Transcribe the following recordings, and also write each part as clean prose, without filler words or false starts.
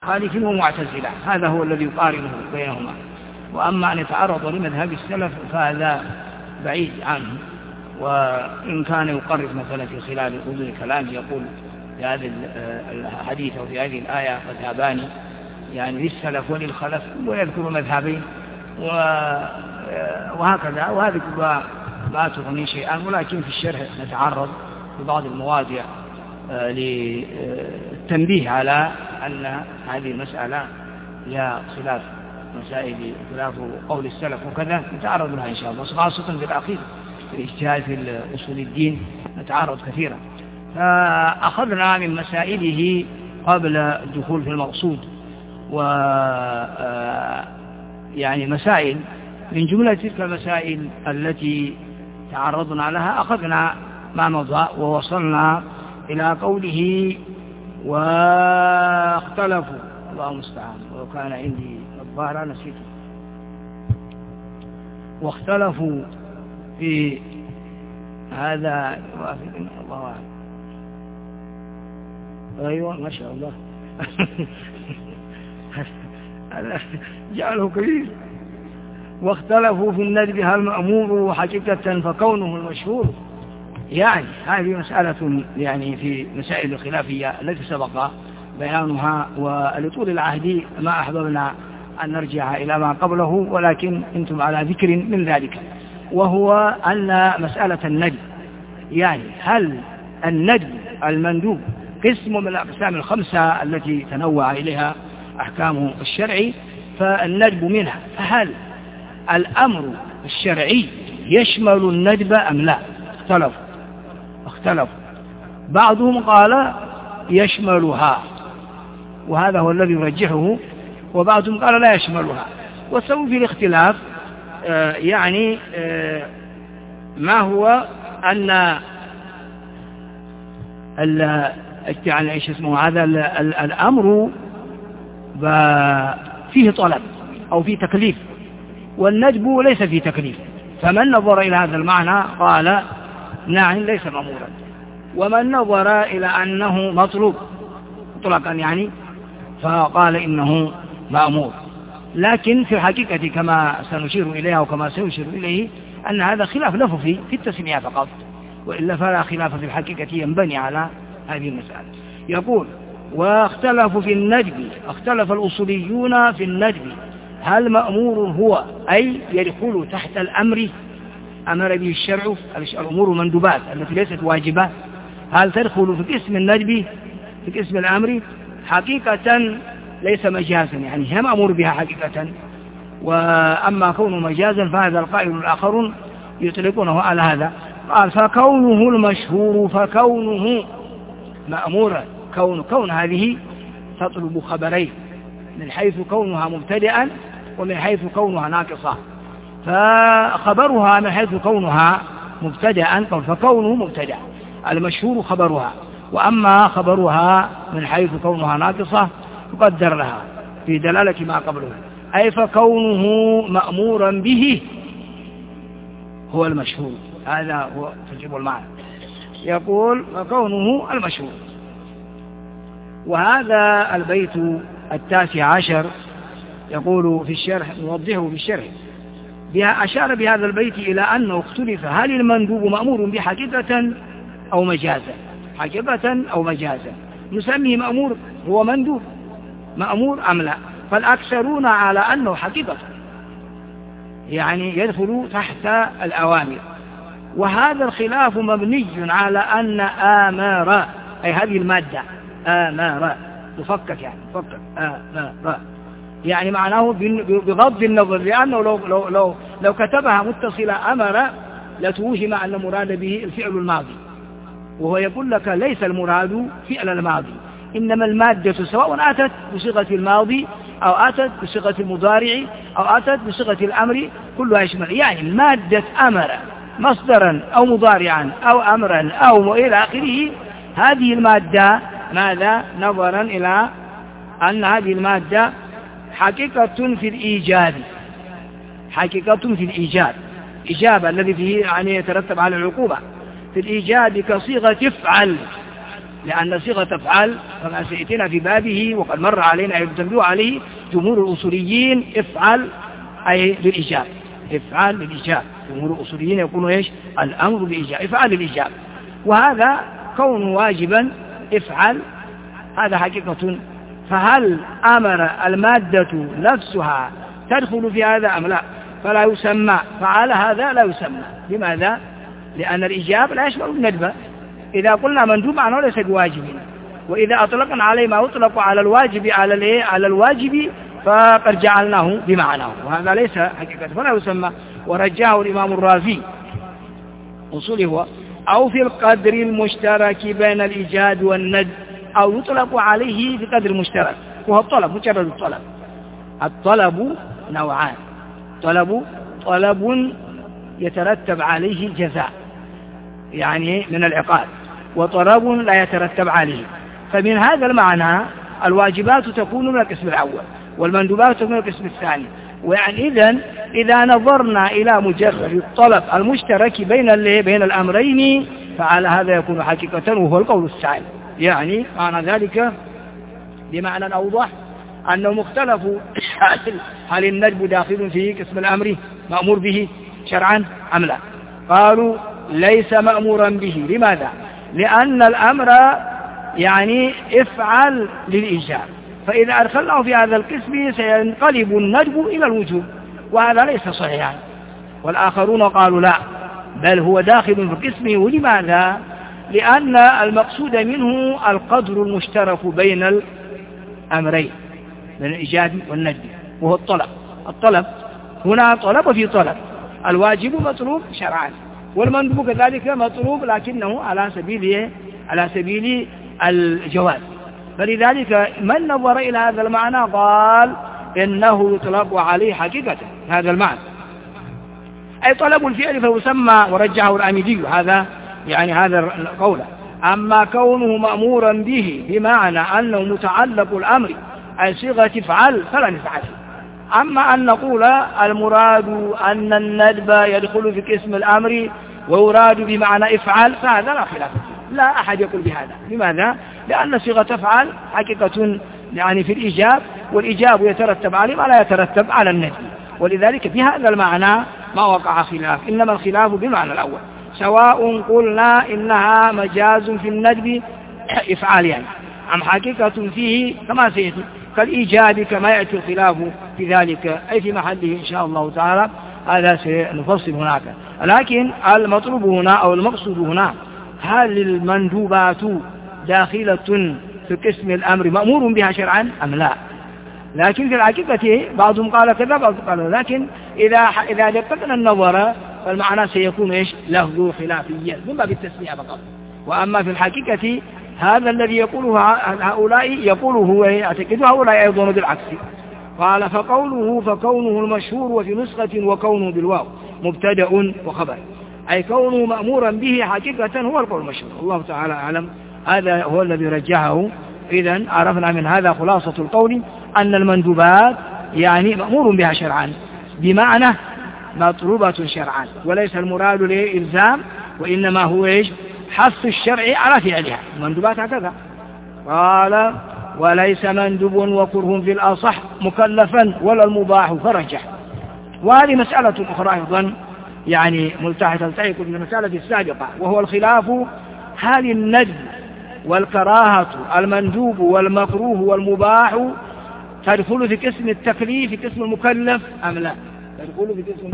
خالفين ومعتزلة، هذا هو الذي يقارنه بينهما. وأما أن يتعرض لمذهب السلف فهذا بعيد عنه. وإن كان يقرب مثلا في خلال ردود الكلام يقول في هذا الحديث أو في هذه الآية مذهبان يعني للسلف وللخلف، ويذكر مذهبين وهكذا، وهذه كلها لا تغني شيئا. ولكن في الشرح نتعرض في بعض المواضع للتنبيه على أن هذه المسألة هي خلاف مسائل خلاف قول السلف وكذا نتعرض لها إن شاء الله، خاصة في الأخير في الاجتهاد في أصول الدين نتعرض كثيرا. فأخذنا من مسائله قبل الدخول في المقصود يعني مسائل من جملة تلك المسائل التي تعرضنا لها. أخذنا ما مضى ووصلنا إلى قوله واختلفوا، الله المستعان، ولو كان عندي الظاهر نسيته، واختلفوا في هذا الله أعلم. أيوة ما شاء الله جعله كبير. واختلفوا في الندب هل مأمور حقيقة فكونه المشهور. يعني هذه مسألة يعني في مسائل الخلافية التي سبق بيانها، ولطول العهد ما أحببنا أن نرجع إلى ما قبله، ولكن أنتم على ذكر من ذلك، وهو أن مسألة الندب يعني هل الندب المندوب قسم من الأقسام الخمسة التي تنوع إليها أحكام الشرع، فالندب منها، فهل الأمر الشرعي يشمل الندب أم لا؟ اختلفوا. بعضهم قال يشملها وهذا هو الذي يرجحه، وبعضهم قال لا يشملها. والسبب في الاختلاف يعني ما هو أن يعني ايش اسمه هذا الأمر فيه طلب أو فيه تكليف، والندب ليس فيه تكليف. فمن نظر إلى هذا المعنى قال نعم ليس مأمورا، ومن نظر إلى أنه مطلوب مطلقا يعني فقال إنه مأمور. لكن في الحقيقة كما سنشير إليها وكما سيشير إليه أن هذا خلاف لفظي في التسمية فقط، وإلا فلا خلاف في الحقيقة ينبني على هذه المسألة. يقول واختلفوا في الندب، اختلف الأصوليون في الندب هل مأمور هو أي يدخل تحت الأمر أمر به الشرع، الأمور المندوبات التي ليست واجبة، هل تدخل في قسم الندب في قسم الأمر حقيقة ليس مجازا، يعني هي مأمور بها حقيقة. وأما كونه مجازا فهذا القائل الآخرون يطلقونه على هذا. قال فكونه المشهور فكونه مأمورا، كون هذه تطلب خبرين، من حيث كونها مبتدئا ومن حيث كونها ناقصة. فخبرها من حيث كونها مبتدئا فكونه مبتدأ، المشهور خبرها، وأما خبرها من حيث كونها ناقصة يقدر لها في دلالة ما قبله، أي فكونه مأمورا به هو المشهور. هذا هو تجيب المعنى. يقول فكونه المشهور. وهذا البيت 19 يقول في الشرح نوضحه في الشرح أشار بهذا البيت إلى أنه اختلف هل المندوب مأمور بحقيقة أو مجازا، حقيقة أو مجازا، نسميه مأمور هو مندوب مأمور أم لا؟ فالأكثرون على أنه حقيقة يعني يدخل تحت الأوامر. وهذا الخلاف مبني على أن آمر أي هذه المادة آمر تفكك يعني تفكك آمر يعني معناه بغض النظر، لأنه لو كتبها متصلة أمر لتوهم أن المراد به الفعل الماضي، وهو يقول لك ليس المراد فعل الماضي، إنما المادة سواء أتت بصيغة الماضي أو أتت بصيغة المضارع أو أتت بصيغة الأمر كلها يشمل. يعني مادة أمر مصدرا أو مضارعا أو أمرا أو إلى آخره، هذه المادة ماذا؟ نظرا إلى أن هذه المادة حقيقة في الإيجاد، حقيقة في الإيجاد، إجابة الذي فيه يعني يترتب على العقوبة في الإيجاد كصيغة افعل لأن صيغة افعل كما سيأتينا في بابه وقد مر علينا يتنبه عليه جمهور الأصوليين افعل أي بالإيجاب، افعل بالإيجاب. جمهور الأصوليين يقولون إيش؟ الأمر بالإيجاب، افعل بالإيجاب. وهذا كون واجبا افعل هذا حقيقة. فهل أمر المادة نفسها تدخل في هذا أم لا؟ فلا يسمى فعل هذا، لا يسمى. لماذا؟ لأن الإيجاب لا يشمل الندب. إذا قلنا مندوب عنه ليس بواجب، وإذا أطلقنا عليه ما يطلق على الواجب على الواجب فقد جعلناه بمعناه، وهذا ليس حقيقة فلا يسمى. ورجاه الإمام الرازي أصوله هو أو في القدر المشترك بين الإيجاد والندب، أو يطلق عليه في قدر مشترك وهو الطلب، مجرد الطلب. الطلب نوعان: طلب يترتب عليه جزاء يعني من العقاب، وطلب لا يترتب عليه. فمن هذا المعنى الواجبات تكون من القسم الأول والمندوبات تكون من القسم الثاني. ويعني إذا نظرنا إلى مجرد الطلب المشترك بين الأمرين فعلى هذا يكون حقيقة، وهو القول الثاني. يعني معنى ذلك بمعنى أوضح أنه مختلف هل الندب داخل في قسم الأمر مأمور به شرعا أم لا؟ قالوا ليس مأمورا به. لماذا؟ لأن الأمر يعني افعل للإيجاب، فإذا أدخلناه في هذا القسم سينقلب الندب إلى الوجوب، وهذا ليس صحيحا. والآخرون قالوا لا، بل هو داخل في قسمه. ولماذا؟ لأن المقصود منه القدر المشترك بين الأمرين، بين الإيجاب والندب، وهو الطلب هنا طلب في طلب. الواجب مطلوب شرعا، والمندوب كذلك مطلوب لكنه على سبيل الجواز. فلذلك من نظر إلى هذا المعنى قال إنه يطلق عليه حقيقة هذا المعنى، أي طلب الفعل فيسمى، ورجعه الآمدي هذا القول. أما كونه مأمورا به بمعنى أنه متعلق الأمر أي صيغة افعل فلا نفعل. أما أن نقول المراد أن الندب يدخل في قسم الأمر ويراد بمعنى افعل فهذا لا خلاف، لا أحد يقول بهذا. لماذا؟ لأن صيغة افعل حقيقة يعني في الإيجاب، والإيجاب يترتب عليه ما لا يترتب على الندب، ولذلك في هذا المعنى ما وقع خلاف، إنما الخلاف بالمعنى الأول، سواء قلنا إنها مجاز في الندب افعال يعني أم حقيقة فيه كما سيأتي كالإيجاب كما يأتي الخلاف في ذلك، أي في محله إن شاء الله تعالى. هذا سنفصل هناك. لكن المطلوب هنا أو المقصود هنا هل المندوبات داخلة في قسم الأمر مأمور بها شرعا أم لا؟ لكن في الحقيقة بعضهم قال كذا بعضهم قال، لكن إذا دققنا النظر فالمعنى سيكون إيش؟ لفظ خلافيا من باب التسمية فقط. وأما في الحقيقة هذا الذي يقوله هؤلاء يقوله يعتقد هؤلاء أيضا بالعكس. قال فكونه المشهور وفي نسخة وكونه بالواو مبتدأ وخبر، أي كونه مأمورا به حقيقة هو القول المشهور. الله تعالى أعلم. هذا هو الذي رجحه. إذن عرفنا من هذا خلاصة القول أن المندوبات يعني مأمور بها شرعا بمعنى مطلوبة شرعا، وليس المراد لإلزام، وإنما هو إيش؟ حث الشرع على فعلها. المندوبات هكذا. قال وليس مندوب وكره في الأصح مكلفا ولا المباح فرجح. وهذه مسألة أخرى أيضا يعني ملتحقة تلتحق بالمسألة السابقة، وهو الخلاف هل الندب والكراهة المندوب والمكروه والمباح تدخل في قسم التكليف في قسم المكلف أم لا؟ تدخل في قسم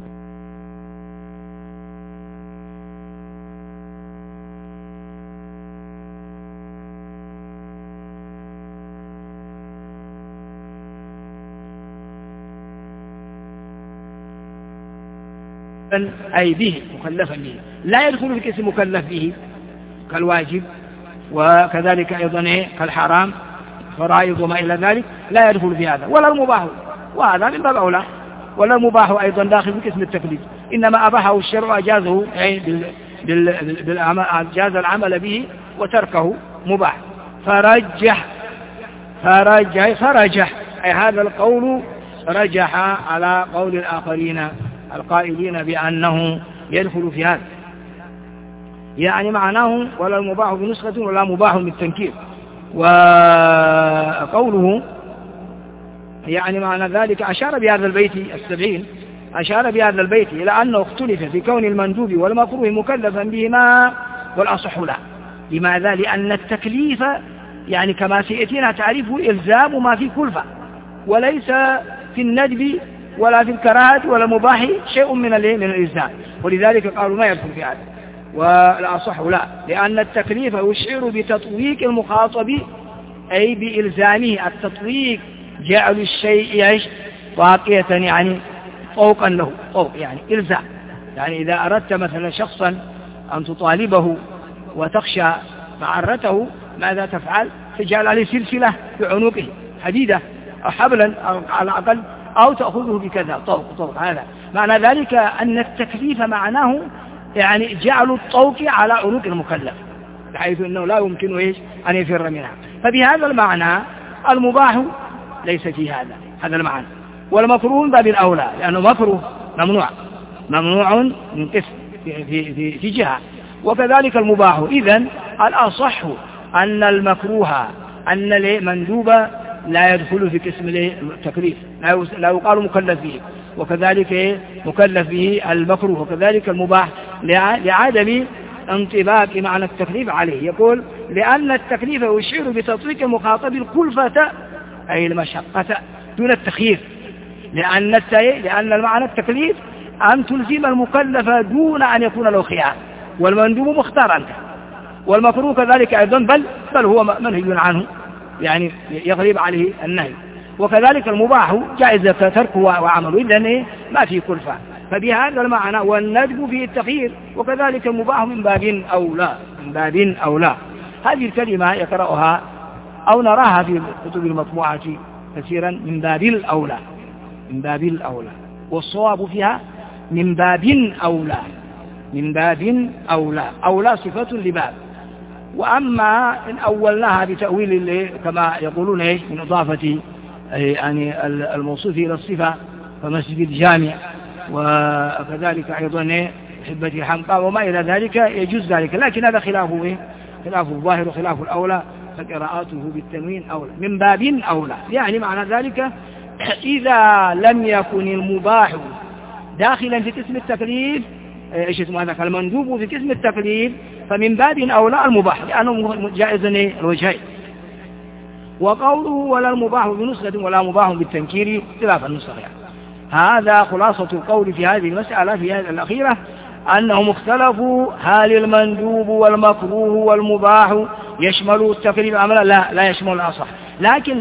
أي به مكلفا به، لا يدخل في قسم مكلف به كالواجب، وكذلك أيضا كالحرام فرائض وما إلى ذلك لا يدخل في هذا، ولا المباح، وهذا من باب أولى. ولا المباح أيضا داخل في قسم التكليف، إنما أباحه الشرع أجازه أجاز العمل به وتركه مباح. فرجح أي هذا القول رجح على قول الآخرين القائلين بأنه يدخل في هذا. يعني معناه ولا المباح بنسخة ولا مباح بالتنكير. وقوله يعني معنى ذلك أشار بهذا البيت 70 أشار بهذا البيت إلى أنه اختلف في كون المندوب والمكروه مكلفا بهما والأصح لا. لماذا؟ لأن التكليف يعني كما سيأتينا تعريفه إلزام ما في كلفة، وليس في الندب ولا في الكراهة ولا المباح شيء من الإلزام، ولذلك قالوا ما يدخل في هذا. والأصح لا، لأن التكليف يشعر بتطويق المخاطب أي بإلزامه. التطويق جعل الشيء واقية يعني طوقا له، طوق يعني إلزام. يعني إذا أردت مثلا شخصا أن تطالبه وتخشى معرته ماذا تفعل؟ تجعل عليه سلسلة بعنقه حديدة أو حبلا أو على الأقل، أو تأخذه بكذا طوق. هذا معنى ذلك أن التكليف معناه يعني جعل الطوق على عنق المكلف بحيث أنه لا يمكن أن يفر منها. فبهذا المعنى المباح ليس في هذا المعنى، والمكروه من باب الأولى لأنه مكروه ممنوع من قسم في جهة، وكذلك المباح. إذن الأصح أن المكروه أن المندوب لا يدخل في قسم التكليف، لا يقال مكلف به، وكذلك مكلف به المكروه، وكذلك المباح لعدم انطباق معنى التكليف عليه. يقول لأن التكليف يشعر بتطبيق المخاطب الكلفة أي المشقة دون التخيير، لأن المعنى التكليف أن تلزم المكلف دون أن يكون له خيار، والمندوب مختارا، والمكروه كذلك أيضا بل هو منهي عنه يعني يغلب عليه النهي، وكذلك المباح جائز تركه وعمله إذن ما في كلفة. فبهذا المعنى والندب فيه التخيير، وكذلك المباح من باب أولى. هذه الكلمة يقرأها أو نراها في الكتب المطبوعة كثيرا من باب الأولى، والصواب فيها من باب أولى صفة لباب. وأما إن أولناها بتأويل كما يقولون من إضافة يعني الموصوف إلى الصفة فمسجد الجامع، وكذلك أيضا حبة الحمقى وما إلى ذلك يجوز ذلك، لكن هذا خلافه الظاهر وخلاف الأولى، فقراءته بالتنوين أولى من باب أولى. يعني معنى ذلك إذا لم يكن المباح داخلا في قسم التكليف ايش اسمه هذا المندوب في قسم التكليف فمن باب أولى المباح لأنه جائز الوجهين. وقوله ولا المباح بنسخة ولا مباح بالتنكير اختلاف النسخ. هذا خلاصة القول في هذه المسألة في هذه الأخيرة، أنهم اختلفوا هل المندوب والمكروه والمباح يشمل التكليف أم لا يشمل الأصح، لكن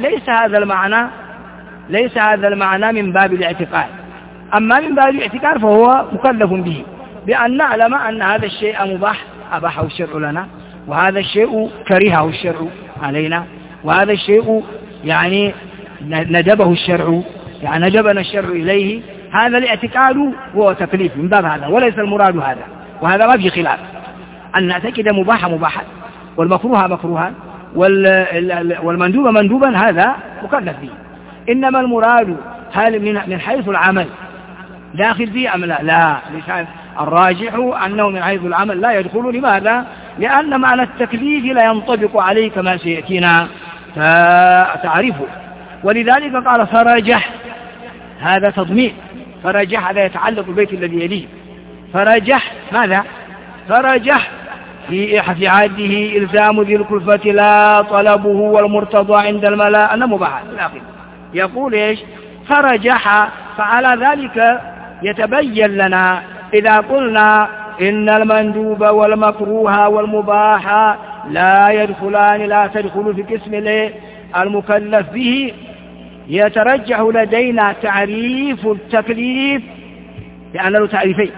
ليس هذا المعنى من باب الاعتقاد. أما من باب الاعتقاد فهو مكلف به، بأن نعلم أن هذا الشيء مباح أباحه الشرع لنا، وهذا الشيء كرهه الشرع علينا، وهذا الشيء يعني ندبه الشرع يعني ندبنا الشرع إليه. هذا الاعتقاد هو تكليف من باب هذا، وليس المراد هذا، وهذا ما في خلاف أن نعتقد مباحا والمكروه مكروها والمندوب مندوبا، هذا مكلف به. إنما المراد هل من حيث العمل داخل فيه أم لا الراجح أنه من حيث العمل لا يدخل. لماذا؟ لأن معنى التكليف لا ينطبق عليه كما سيأتينا تعريفه. ولذلك قال فرجح، هذا تضمين، فرجح هذا يتعلق بالبيت الذي يليه. فرجح ماذا؟ فرجح في عهده إلزام ذي الكلفة لا طلبه والمرتضى عند الملاء أنه مباح. يقول إيش؟ فرجح. فعلى ذلك يتبين لنا إذا قلنا إن المندوب والمكروه والمباح لا تدخل في قسم المكلف به، يترجح لدينا تعريف التكليف لأن له تعريفين،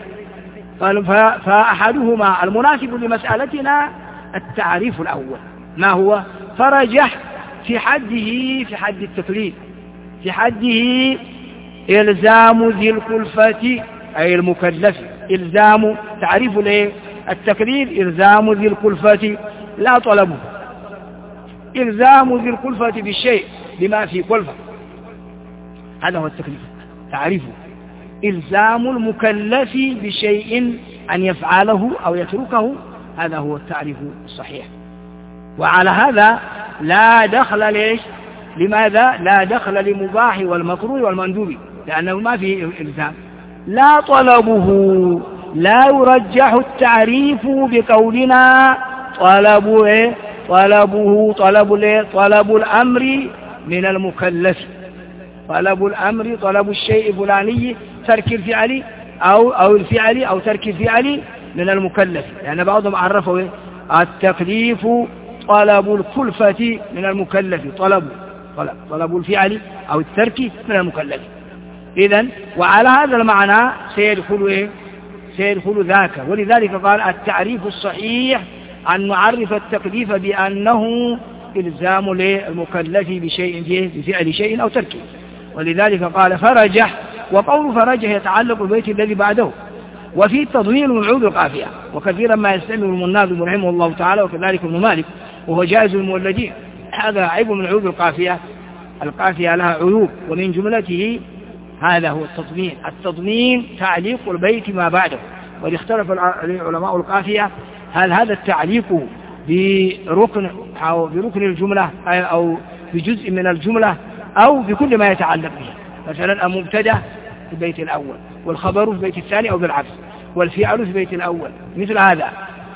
فأحدهما المناسب لمسألتنا التعريف الأول ما هو؟ فرجح في حد التكليف، في حده إلزام ذي الكلفة أي المكلف، إلزام تعريف التكليف إلزام ذي الكلفة لا طلبه، إلزام ذي الكلفة بالشيء بما في كلفة، هذا هو التكليف تعريفه، إلزام المكلف بشيء أن يفعله أو يتركه، هذا هو التعريف الصحيح. وعلى هذا لا دخل ليش؟ لماذا؟ لا دخل لمباح والمكروه والمندوب، لأنه ما فيه إلزام. لا طلبه، لا يرجح التعريف بقولنا طلبه طلب الأمر من المكلف، طلب الأمر طلب الشيء الفلاني، ترك الفعل أو الفعل أو ترك الفعل من المكلف، لأن بعضهم عرفوا التكليف طلب الكلفة من المكلف، طلب الفعل أو الترك من المكلف. إذن وعلى هذا المعنى سيدخل ذاك. ولذلك قال التعريف الصحيح أن نعرف التكليف بأنه إلزام للمكلف بشيء بفعل شيء أو تركه. ولذلك قال فرجح، وقول فرجح يتعلق بالبيت الذي بعده. وفي تضمين وعود القافية، وكثيرا ما يستعمل الناظم رحمه الله تعالى وكذلك ابن مالك، وهو جائز المولدين. هذا عيب من عيوب القافية. القافية لها عيوب، ومن جملته هذا هو التضمين. التضمين تعليق البيت ما بعده. واختلف علماء القافية هل هذا التعليق بركن أو بركن الجملة أو بجزء من الجملة أو بكل ما يتعلق به. مثلا المبتدأ في البيت الأول، والخبر في البيت الثاني أو بالعكس، والفعل في البيت الأول مثل هذا،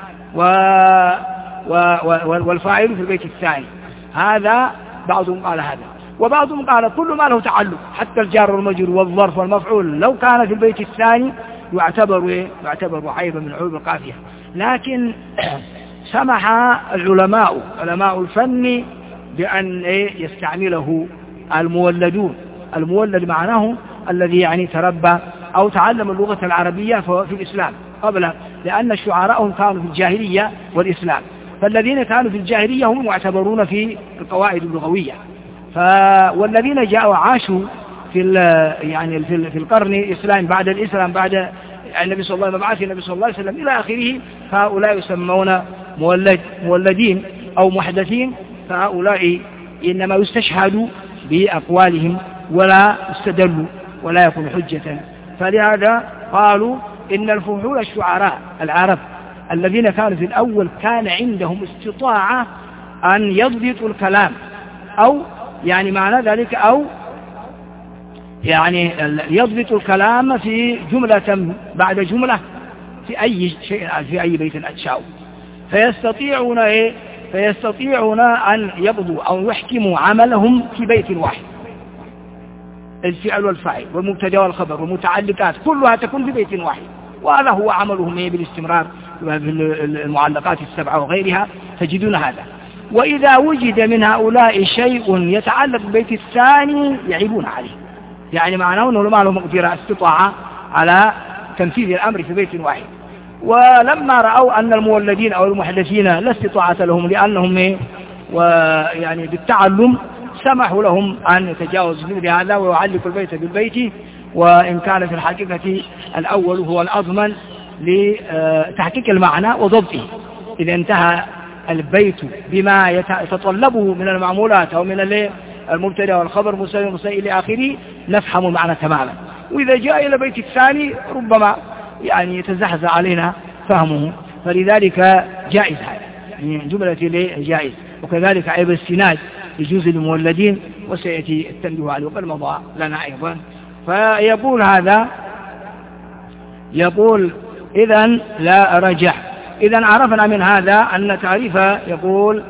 والفاعل في البيت الثاني. هذا بعضهم قال هذا، وبعضهم قال كل ما له تعلق حتى الجار والمجرور والظرف والمفعول لو كان في البيت الثاني يعتبر عيبا من عيوب القافية. لكن سمح علماء الفن بأن يستعمله المولدون. المولد معناه الذي يعني تربى أو تعلم اللغة العربية في الإسلام قبل، لأن شعراءهم كانوا في الجاهلية والإسلام، فالذين كانوا في الجاهلية هم معتبرون في القواعد اللغوية. والذين جاءوا عاشوا في القرن الإسلام بعد الإسلام بعد النبي صلى الله عليه وسلم، مبعث النبي صلى الله عليه وسلم إلى آخره، فهؤلاء يسمون مولدين أو محدثين. فهؤلاء إنما يستشهدوا بأقوالهم ولا يستدلوا ولا يكون حجة. فلهذا قالوا إن الفحول الشعراء العرب الذين كانوا في الأول كان عندهم استطاعة أن يضبطوا الكلام، أو يعني معنى ذلك أو يعني يضبط الكلام في جملة بعد جملة في أي شيء في أي بيت أتشاءوا، فيستطيعون أن يبضوا أو يحكموا عملهم في بيت واحد. الفعل والفاعل والمبتدا والخبر والمتعلقات كلها تكون في بيت واحد، وهذا هو عملهم بالاستمرار في المعلقات السبعة وغيرها تجدون هذا. وإذا وجد من هؤلاء شيء يتعلق بالبيت الثاني يعيبون عليه، يعني معناه أنه ما له مقدرة استطاعة على تنفيذ الأمر في بيت واحد. ولما رأوا أن المولدين أو المحدثين لا استطاعة لهم لأنهم ويعني بالتعلم، سمحوا لهم أن يتجاوزوا مثل هذا ويعلقوا البيت بالبيت، وإن كان في الحقيقة الأول هو الأضمن لتحقيق المعنى وضبطه. إذا انتهى البيت بما يتطلبه من المعمولات أو من المبتدا والخبر مسلم إلى آخره نفهم المعنى تماما. وإذا جاء إلى البيت الثاني ربما يعني يتزحزح علينا فهمه، فلذلك جائز هذا من جملة جائز. وكذلك عيب السناد يجوز للمولدين، وسيأتي التنبيه عليه وقد مضى لنا أيضا. فيقول هذا يقول إذن لا رجح. إذن عرفنا من هذا أن تعريف يقول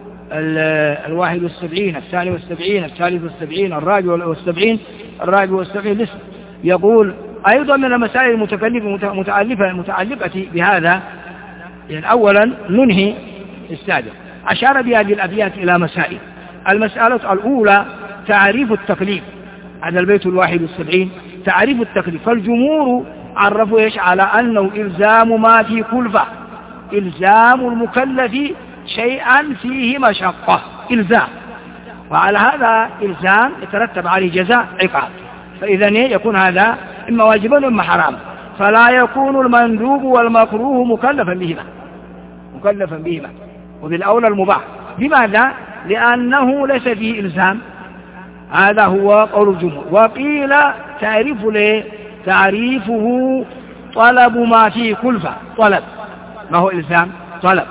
71 72 73 74 الاسم. يقول أيضا من المسائل المتعلقة بهذا، يعني أولا ننهي السابق. أشار بهذه الأبيات إلى مسائل. المسألة الأولى تعريف التكليف، هذا البيت 71 تعريف التكليف. فالجمهور عرفوا على أنه إلزام ما في كلفة، إلزام المكلف شيئا فيه مشقة، إلزام، وعلى هذا إلزام يترتب عليه جزاء عقاب. فإذا يكون هذا إما واجبا وإما حراما، فلا يكون المندوب والمكروه مكلفا بهما وبالأولى المباح. لماذا؟ لأنه ليس فيه إلزام. هذا هو قول الجمهور. وقيل تعريفه طلب ما فيه كلفة. طلب ما هو إلزام، طلب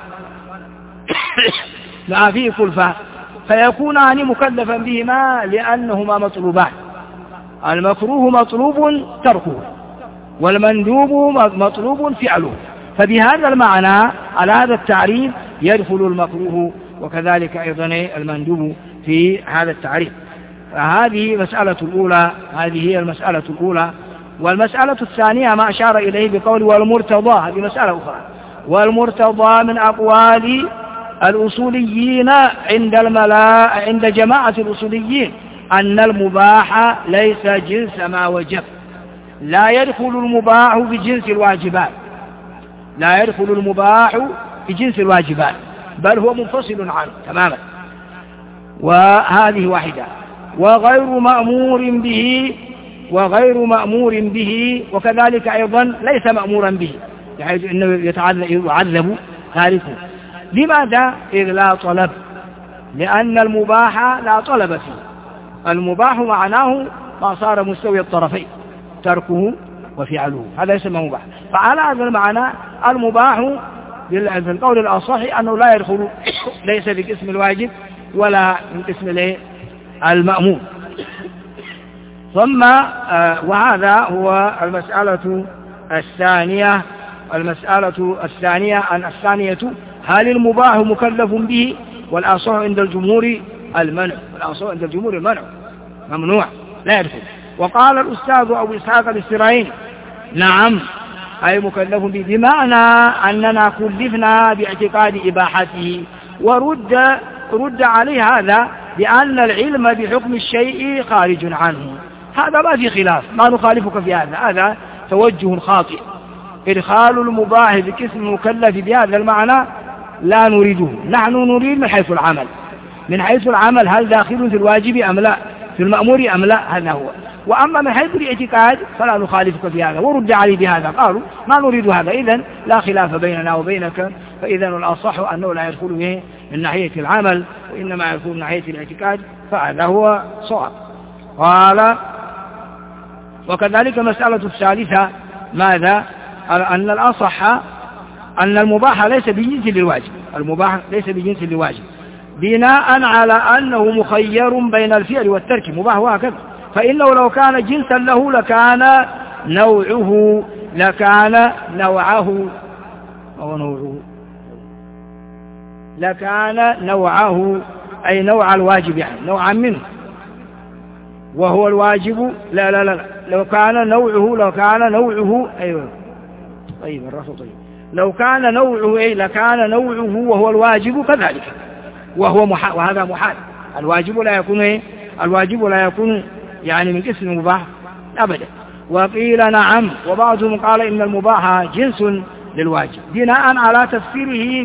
مع فيه كلفة، فيكونان مكلفا بهما لأنهما مطلوبان. المكروه مطلوب تركه، والمندوب مطلوب فعله، فبهذا المعنى على هذا التعريف يدخل المكروه وكذلك أيضا المندوب في هذا التعريف. فهذه مسألة الأولى، هذه هي المسألة الأولى. والمسألة الثانية ما أشار إليه بقول والمرتضى، هذه مسألة أخرى. والمرتضى من أقوال الأصوليين عند جماعة الأصوليين أن المباح ليس جنس ما وجب، لا يدخل المباح في جنس الواجبات، لا يدخل المباح في جنس الواجبات، بل هو منفصل عنه تماما. وهذه واحدة. وغير مأمور به وكذلك أيضا ليس مأمورا به، بحيث أنه يعذب تاركه. لماذا؟ إذ لا طلب، لأن المباح لا طلب فيه. المباح معناه ما صار مستوي الطرفين، تركه وفعله، هذا يسمى مباح. فعلى هذا المعنى المباح في القول الأصح أنه لا يدخل، ليس في قسم الواجب ولا من قسم المأمور. ثم وهذا هو المسألة الثانية. الثانية هل المباح مكلف به؟ والأصح عند الجمهور المنع، ممنوع لا يدخل. وقال الأستاذ أبو إسحاق الإسرائيلي نعم أي مكلف به، بمعنى أننا كلفنا باعتقاد إباحته. ورد عليه هذا بأن العلم بحكم الشيء خارج عنه. هذا ما في خلاف، ما نخالفك في هذا، هذا توجه خاطئ. إدخال المباح بقسم المكلف بهذا المعنى لا نريده، نحن نريد من حيث العمل هل داخل في الواجب أم لا، في المأمور أم لا، هذا هو. وأما من حيث الاعتقاد فلا نخالفك في هذا. ورد عليه بهذا، قالوا ما نريد هذا، إذن لا خلاف بيننا وبينك. فإذا الأصح أنه لا يدخل به من ناحية العمل، وإنما يدخل من ناحية الاعتقاد، فهذا هو صواب. قال وكذلك مسألة الثالثة ماذا؟ أن الأصح أن المباح ليس بجنس للواجب، المباح ليس بجنس للواجب، بناء على أنه مخير بين الفعل والترك، مباح وهكذا. فإنه لو كان جنسا له لكان نوعه أي نوع الواجب، يعني نوعا منه، وهو الواجب. لا لو كان نوعه أيوه طيب الرفض طيب، لو كان نوعه لكان نوعه وهو الواجب كذلك، وهذا محال. الواجب لا يكون يعني من قسم المباح أبدا. وقيل نعم، وبعضهم قال إن المباح جنس للواجب، بناء على تفسيره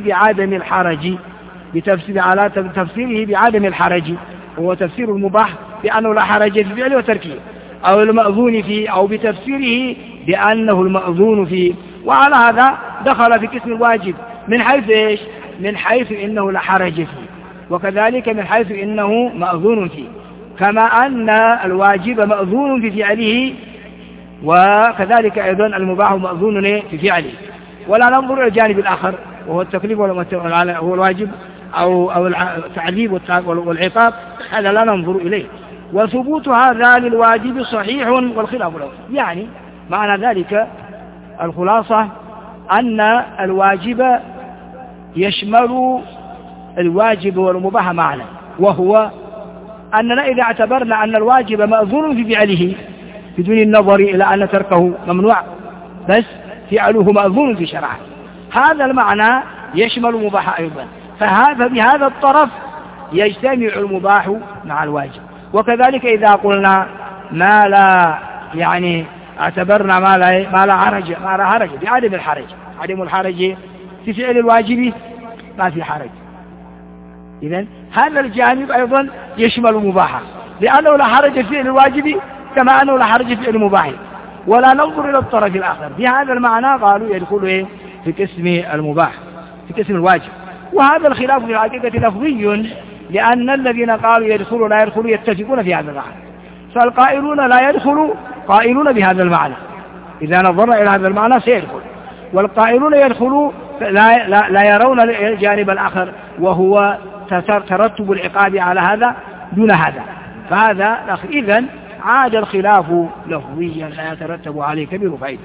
بعدم الحرج، هو تفسير المباح بأنه لا حرج في فعله وتركه، أو المأذون فيه، أو بتفسيره بأنه المأذون فيه. وعلى هذا دخل في قسم الواجب من حيث إيش؟ من حيث إنه لا حرج فيه، وكذلك من حيث إنه مأذون فيه، كما أن الواجب مأذون في فعله، وكذلك أيضا المباح مأذون في فعله. ولا ننظر إلى الجانب الآخر وهو التكليف هو الواجب أو التعذيب والعقاب، هذا لا ننظر إليه. وثبوت هذا للواجب صحيح والخلاف له، يعني معنى ذلك الخلاصة أن الواجب يشمل الواجب والمباح معنا، وهو أننا إذا اعتبرنا أن الواجب مأذون في فعله بدون النظر إلى أن تركه ممنوع، بس فعله مأذون في شرعه، هذا المعنى يشمل المباح أيضا. فبهذا الطرف يجتمع المباح مع الواجب. وكذلك إذا قلنا ما لا يعني اعتبرنا ما لا حرج بعدم الحرج، عدم الحرج في فعل الواجب ما في حرج، إذن هذا الجانب أيضا يشمل المباح، لأنه لا حرج في فعل الواجب كما أنه لا حرج في فعل المباح، ولا ننظر إلى الطرف الآخر. بهذا المعنى قالوا يدخل في قسم المباح، في قسم الواجب. وهذا الخلاف في الحقيقة لفظي، لأن الذين قالوا يدخل لا يدخل يتفقون في هذا المعنى، فالقائلون لا يدخل قائلون بهذا المعنى، إذا نظرنا إلى هذا المعنى سيدخل، والقائلون يدخل لا يرون الجانب الآخر وهو ترتب العقاب على هذا دون هذا، فهذا الأخر. إذن عاد الخلاف لفظيا لا يترتب عليه كبير فائدة.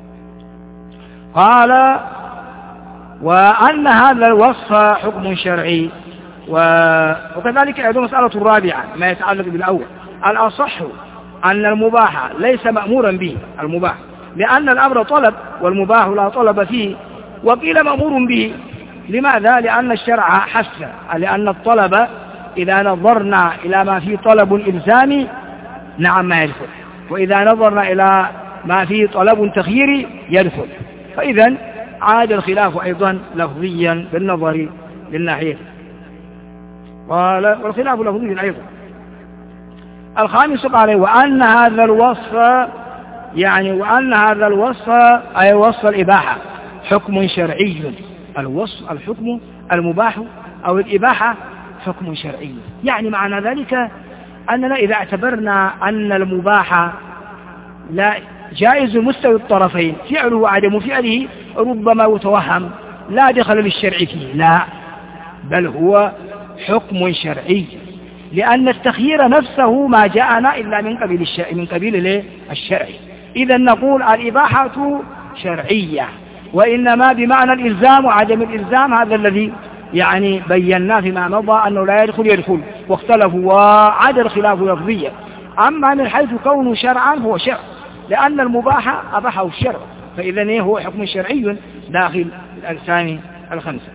قال وأن هذا الوصف حكم شرعي. وكذلك أيضا مسألة الرابعة ما يتعلق بالأول، الأصح أن المباح ليس مأمورا به المباح، لأن الأمر طلب والمباح لا طلب فيه، وقيل مأمور به. لماذا؟ لأن الشرع حث، لأن الطلب إذا نظرنا إلى ما فيه طلب إلزامي نعم ما يدخل، وإذا نظرنا إلى ما فيه طلب تخييري يدخل. فإذا عاد الخلاف أيضا لفظيا بالنظر للناحية. قال والخلاف لفظي أيضا. الخامس قال وأن هذا الوصف وأن هذا الوصف أي وصف الإباحة حكم شرعي. الوصف الحكم المباح أو الإباحة حكم شرعي، يعني معنى ذلك أننا إذا اعتبرنا أن المباح لا جائز مستوي الطرفين فعله وعدم فعله ربما يتوهم لا دخل للشرع فيه، لا، بل هو حكم شرعي، لأن التخيير نفسه ما جاءنا إلا من قبيل الشرع. إذا نقول الإباحة شرعية، وإنما بمعنى الإلزام وعدم الإلزام هذا الذي بينا فيما مضى أنه لا يدخل واختلفوا وعاد الخلاف لفظيا. أما من حيث كونه شرعا هو شرع، لأن المباح أباحه الشرع، فإذا هو حكم شرعي داخل الأجسام الخمسة.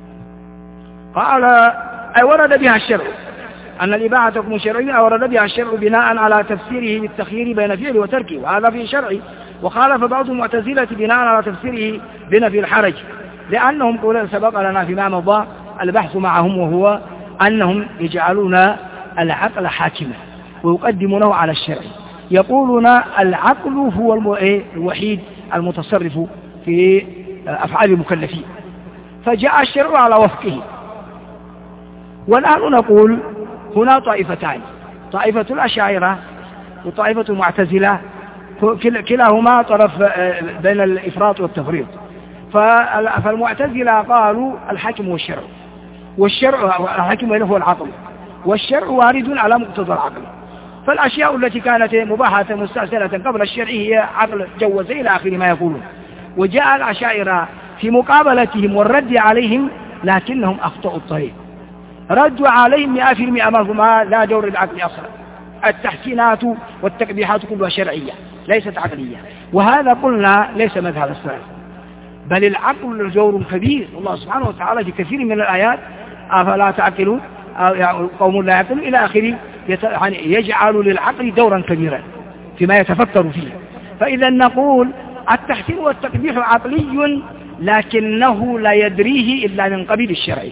قال أي ورد بها الشرع أن الإباحة حكم شرعي، ورد بها الشرع بناء على تفسيره بالتخيير بين فعل وتركه، وهذا في شرعي. وخالف بعض المعتزلة بناء على تفسيره بنفي الحرج، لأنهم قولوا سبق لنا فيما مضى البحث معهم، وهو أنهم يجعلون العقل حاكما ويقدمونه على الشرع، يقولون العقل هو الوحيد المتصرف في أفعال المكلفين، فجاء الشرع على وفقه. والآن نقول هنا طائفتان، طائفة الأشاعرة وطائفة المعتزلة، كلاهما طرف بين الإفراط والتفريط. فالمعتزلة قالوا الحاكم هو الشرع، والشرع الحاكم هو العقل، والشرع وارد على مقتضى العقل. فالأشياء التي كانت مباحة مستأثنة قبل الشرع هي عقل جوز إلى آخر ما يقولون. وجاء الأشاعرة في مقابلتهم والرد عليهم، لكنهم أخطأوا الطريق، ردوا عليهم 100% ما لا دور العقل أصلا. التحسينات والتقبيحات كلها شرعية ليست عقلية، وهذا قلنا ليس مذهب السلف، بل العقل دور كبير. الله سبحانه وتعالى في كثير من الآيات أفلا تعقلون قوم لا يعقلون إلى آخره، يجعل للعقل دورا كبيرا فيما يتفكر فيه. فإذا نقول التحسين والتقبيح عقلي، لكنه لا يدريه إلا من قبيل الشرع.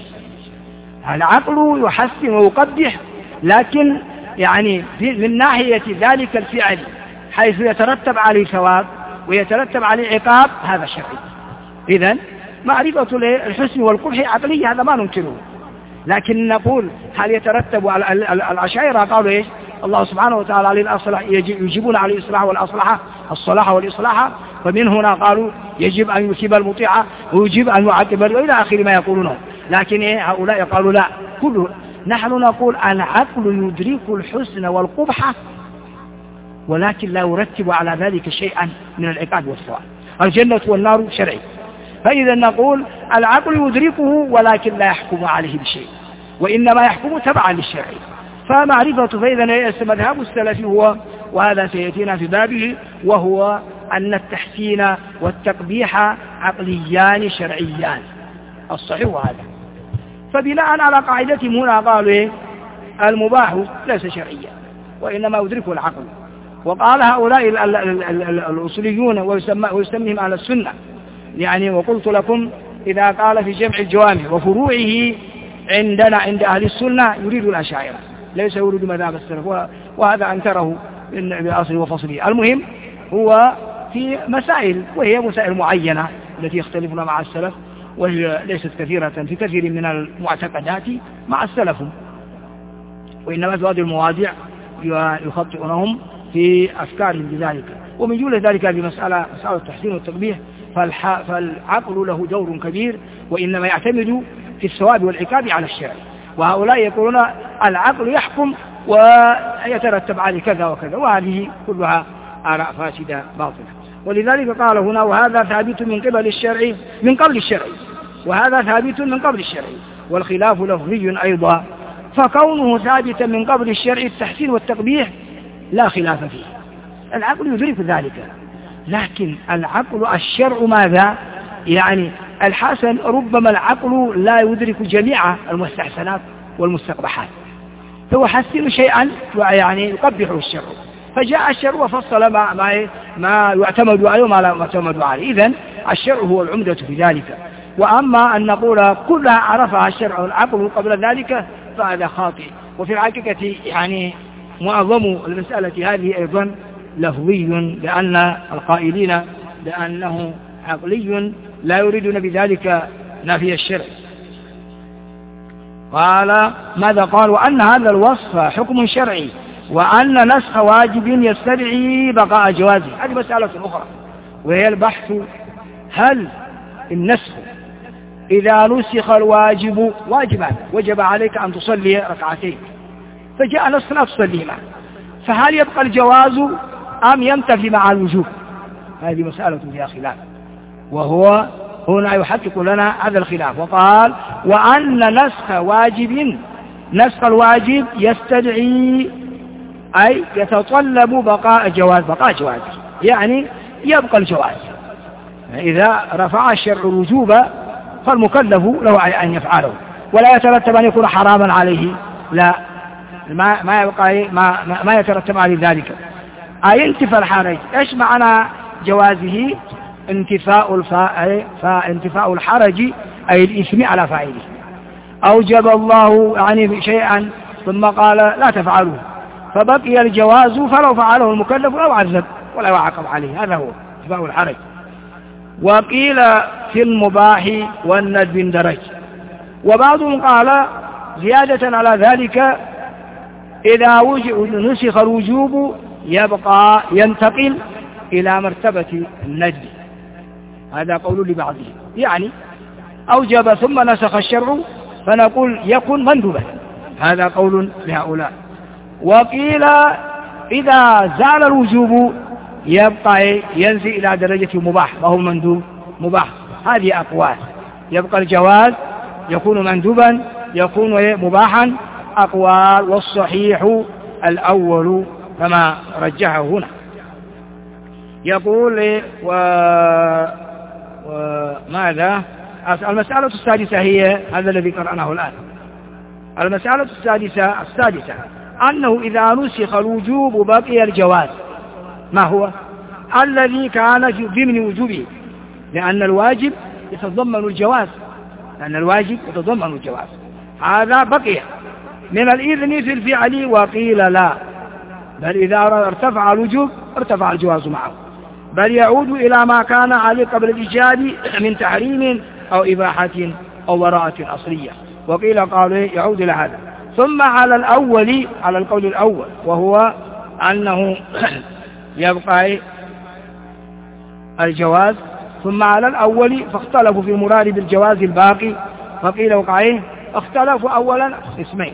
العقل يحسن ويقبح، لكن من ناحية ذلك الفعل حيث يترتب عليه ثواب ويترتب عليه عقاب هذا شرعي. إذن معرفة الحسن والقبح عقلية، هذا ما ننكره، لكن نقول هل يترتب على الأشاعرة قالوا إيش؟ الله سبحانه وتعالى عليه الأصلاح، يجيبون على الإصلاح والأصلاح الصلاح والإصلاح، فمن هنا قالوا يجب أن يثيب المطيع ويجب أن يعاقب إلى آخر ما يقولونه. لكن هؤلاء قالوا لا، كله. نحن نقول العقل يدرك الحسن والقبح، ولكن لا يرتب على ذلك شيئا من العقاب والثواب. الجنة والنار شرعي، فإذا نقول العقل يدركه ولكن لا يحكم عليه بشيء، وإنما يحكم تبعا للشرع. فمعرفة فإذا مذهب السلف هو، وهذا سيأتينا في بابه، وهو أن التحسين والتقبيح عقليان شرعيان، الصحيح هذا. فبناء على قاعدتهم هنا قالوا المباح ليس شرعيا وإنما يدركه العقل. وقال هؤلاء الأصوليون ويسميهم أهل السنة، وقلت لكم إذا قال في جمع الجوامع وفروعه عندنا عند أهل السنة يريد الأشاعرة، ليس يريد مذهب السلف، وهذا أنكره بأصل وفصله. المهم هو في مسائل، وهي مسائل معينة التي يختلفون مع السلف، وهي ليست كثيرة في كثير من المعتقدات مع السلف، وإنما في هذه المواضيع يخطئونهم في أفكارهم بذلك. ومن جملة ذلك هذه مسألة التحسين والتقبيح فالعقل له دور كبير، وإنما يعتمد في الثواب والعقاب على الشرع. وهؤلاء يقولون العقل يحكم ويترتب عليه كذا وكذا، وهذه كلها آراء فاسدة باطلة. ولذلك قال هنا وهذا ثابت من قبل الشرع من قبل الشرع، وهذا ثابت من قبل الشرع، والخلاف لفظي أيضا، فكونه ثابتا من قبل الشرع التحسين والتقبيح لا خلاف فيه، العقل يدرك ذلك. لكن العقل الشرع ماذا؟ يعني الحسن ربما العقل لا يدرك جميع المستحسنات والمستقبحات، فيحسن شيئا يعني يقبحه الشرع، فجاء الشرع وفصل ما يعتمد عليه وما لا يعتمد عليه. إذن الشرع هو العمدة في ذلك. وأما أن نقول كلها عرفها الشرع والعقل قبل ذلك فهذا خاطئ. وفي الحقيقة يعني معظم المسألة هذه أيضا لفظي، لأن القائلين لأنه عقلي لا يريدون بذلك نفي الشرع. قال ماذا قال؟ وأن هذا الوصف حكم شرعي، وأن نسخ واجب يستدعي بقاء جوازه. هذه مسألة أخرى، وهي البحث هل النسخ إذا نسخ الواجب واجبا وجب عليك أن تصلي ركعتين، فجاء نسخ لا تصلي معه، فهل يبقى الجواز أم ينتفي مع الوجوب؟ هذه مسألة فيها خلاف، وهو هنا يحقق لنا هذا الخلاف. وقال وأن نسخ الواجب يستدعي أي يتطلب بقاء جواز، يعني يبقى الجواز. إذا رفع الشرع الوجوب فالمكلف له أن يفعله، ولا يترتب أن يكون حراما عليه، لا، ما يبقى ما يترتب عليه ذلك. أي انتفى الحرج. إيش معنى جوازه؟ انتفاء الحرج أي الإثم على فاعله. أوجب الله يعني شيئا ثم قال لا تفعلوه، فبقي الجواز، فلو فعله المكلف لا يعذب ولا يعاقب عليه، هذا هو انتفاء الحرج. وقيل في المباح والندب اندرج. وبعضهم قال زيادة على ذلك إذا نسخ الوجوب يبقى ينتقل إلى مرتبة الندب، هذا قول لبعضهم، يعني أوجب ثم نسخ الشرع فنقول يكن مندوبا، هذا قول لهؤلاء. وقيل إذا زال الوجوب يبقى ينزل إلى درجة مباح وهو مندوب مباح، هذه أقوال، يبقى الجواز يكون مندوبا يكون مباحا أقوال، والصحيح الأول كما رجحه هنا. يقول وماذا؟ المسألة السادسة هي هذا الذي قرأناه الآن. المسألة السادسة أنه إذا نسخ الوجوب بقي الجواز، ما هو؟ الذي كان في ضمن وجوبه، لأن الواجب يتضمن الجواز، هذا بقي من الإذن في الفعل. وقيل لا، بل إذا ارتفع الوجوب ارتفع الجواز معه، بل يعود إلى ما كان عليه قبل الإيجاد من تحريم أو إباحة أو براءة أصلية. وقيل قالوا يعود إلى هذا. ثم على القول الأول وهو أنه يبقى الجواز، ثم على الأول فاختلفوا في المراد بالجواز الباقي، فقيل وقعيه اختلفوا أولا اسمين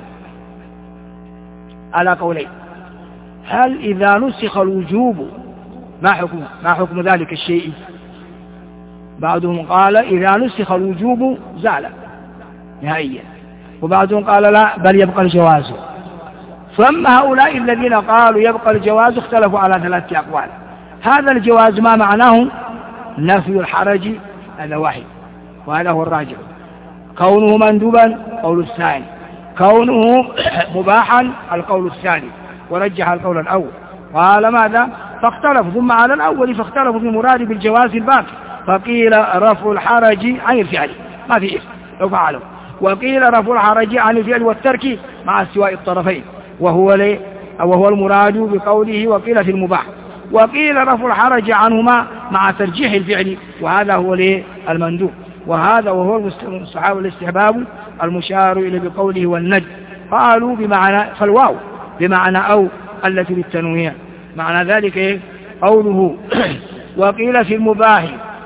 على قولين. هل إذا نسخ الوجوب ما حكم ذلك الشيء؟ بعضهم قال إذا نسخ الوجوب زال نهائيا، وبعضهم قال لا بل يبقى الجواز. ثم هؤلاء الذين قالوا يبقى الجواز اختلفوا على 3 أقوال. هذا الجواز ما معناه؟ نفي الحرج، هذا واحد وهذا هو الراجع. كونه مندوبا قول الثاني، كونه مباحا القول الثاني، ورجح القول الأول. قال ماذا؟ فاختلفوا. ثم على الأول فاختلفوا في المراد بالجواز الباقي، فقيل رفع الحرج عن الفعل ما في اسم لو فعله، وقيل رفع الحرج عن الفعل والترك مع استواء الطرفين وهو المراد بقوله وقيل في المباح، وقيل رفع الحرج عنهما مع ترجيح الفعل، وهذا هو المندوب، وهذا وهو المستحب الاستحباب المشار إليه بقوله والند. قالوا بمعنى فالواو بمعنى أو التي للتنويع، معنى ذلك قوله وقيل في المباح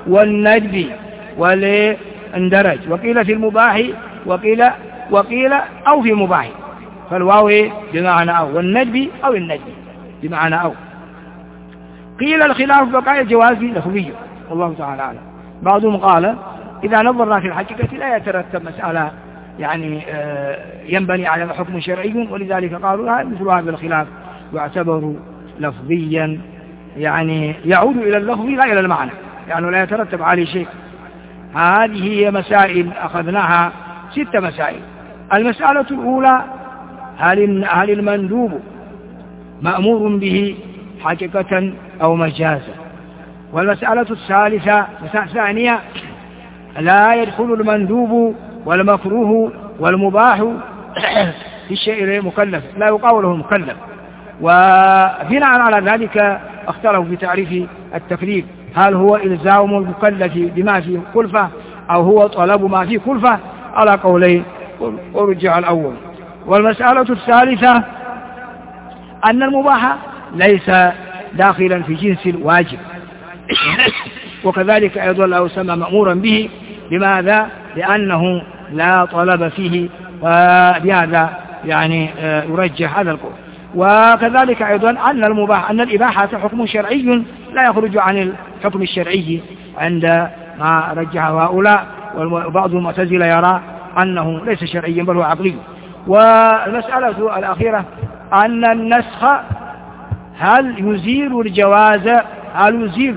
والندب والاندرج، وقيل في المباح وقيل أو في مباح، فالواو بمعنى أو، والندب أو الندب بمعنى أو. قيل الخلاف بقاء الجواز لفظي، والله تعالى أعلم. بعضهم قال إذا نظرنا في الحقيقة لا يترتب مسألة يعني ينبني على حكم شرعي، ولذلك قالوا مثل هذا الخلاف يعتبر لفظيا، يعني يعود إلى اللفظ لا إلى المعنى، يعني لا يترتب عليه شيء. هذه هي مسائل أخذناها 6 مسائل. المسألة الأولى هل المندوب مأمور به حقيقة أو مجازا؟ والمسألة الثانية لا يدخل المندوب والمكروه والمباح في الشيء المكلف، لا يقاوله المكلف. وبناء على ذلك اختلفوا في تعريف التكليف، هل هو إلزام المكلف بما فيه كلفة أو هو طلب ما فيه كلفة؟ على قولين ورجع الأول. والمسألة الثالثة أن المباح ليس داخلا في جنس الواجب، وكذلك أيضا لا يسمى مأمورا به. لماذا؟ لأنه لا طلب فيه، وبهذا يعني يرجح هذا القول. وكذلك أيضا أن الإباحة حكم شرعي لا يخرج عن الحكم الشرعي عند ما رجحه هؤلاء، وبعض المعتزلة يرى أنه ليس شرعيا بل هو عقلي. والمسألة الأخيرة أن النسخ هل يزيل الجواز، هل يزيل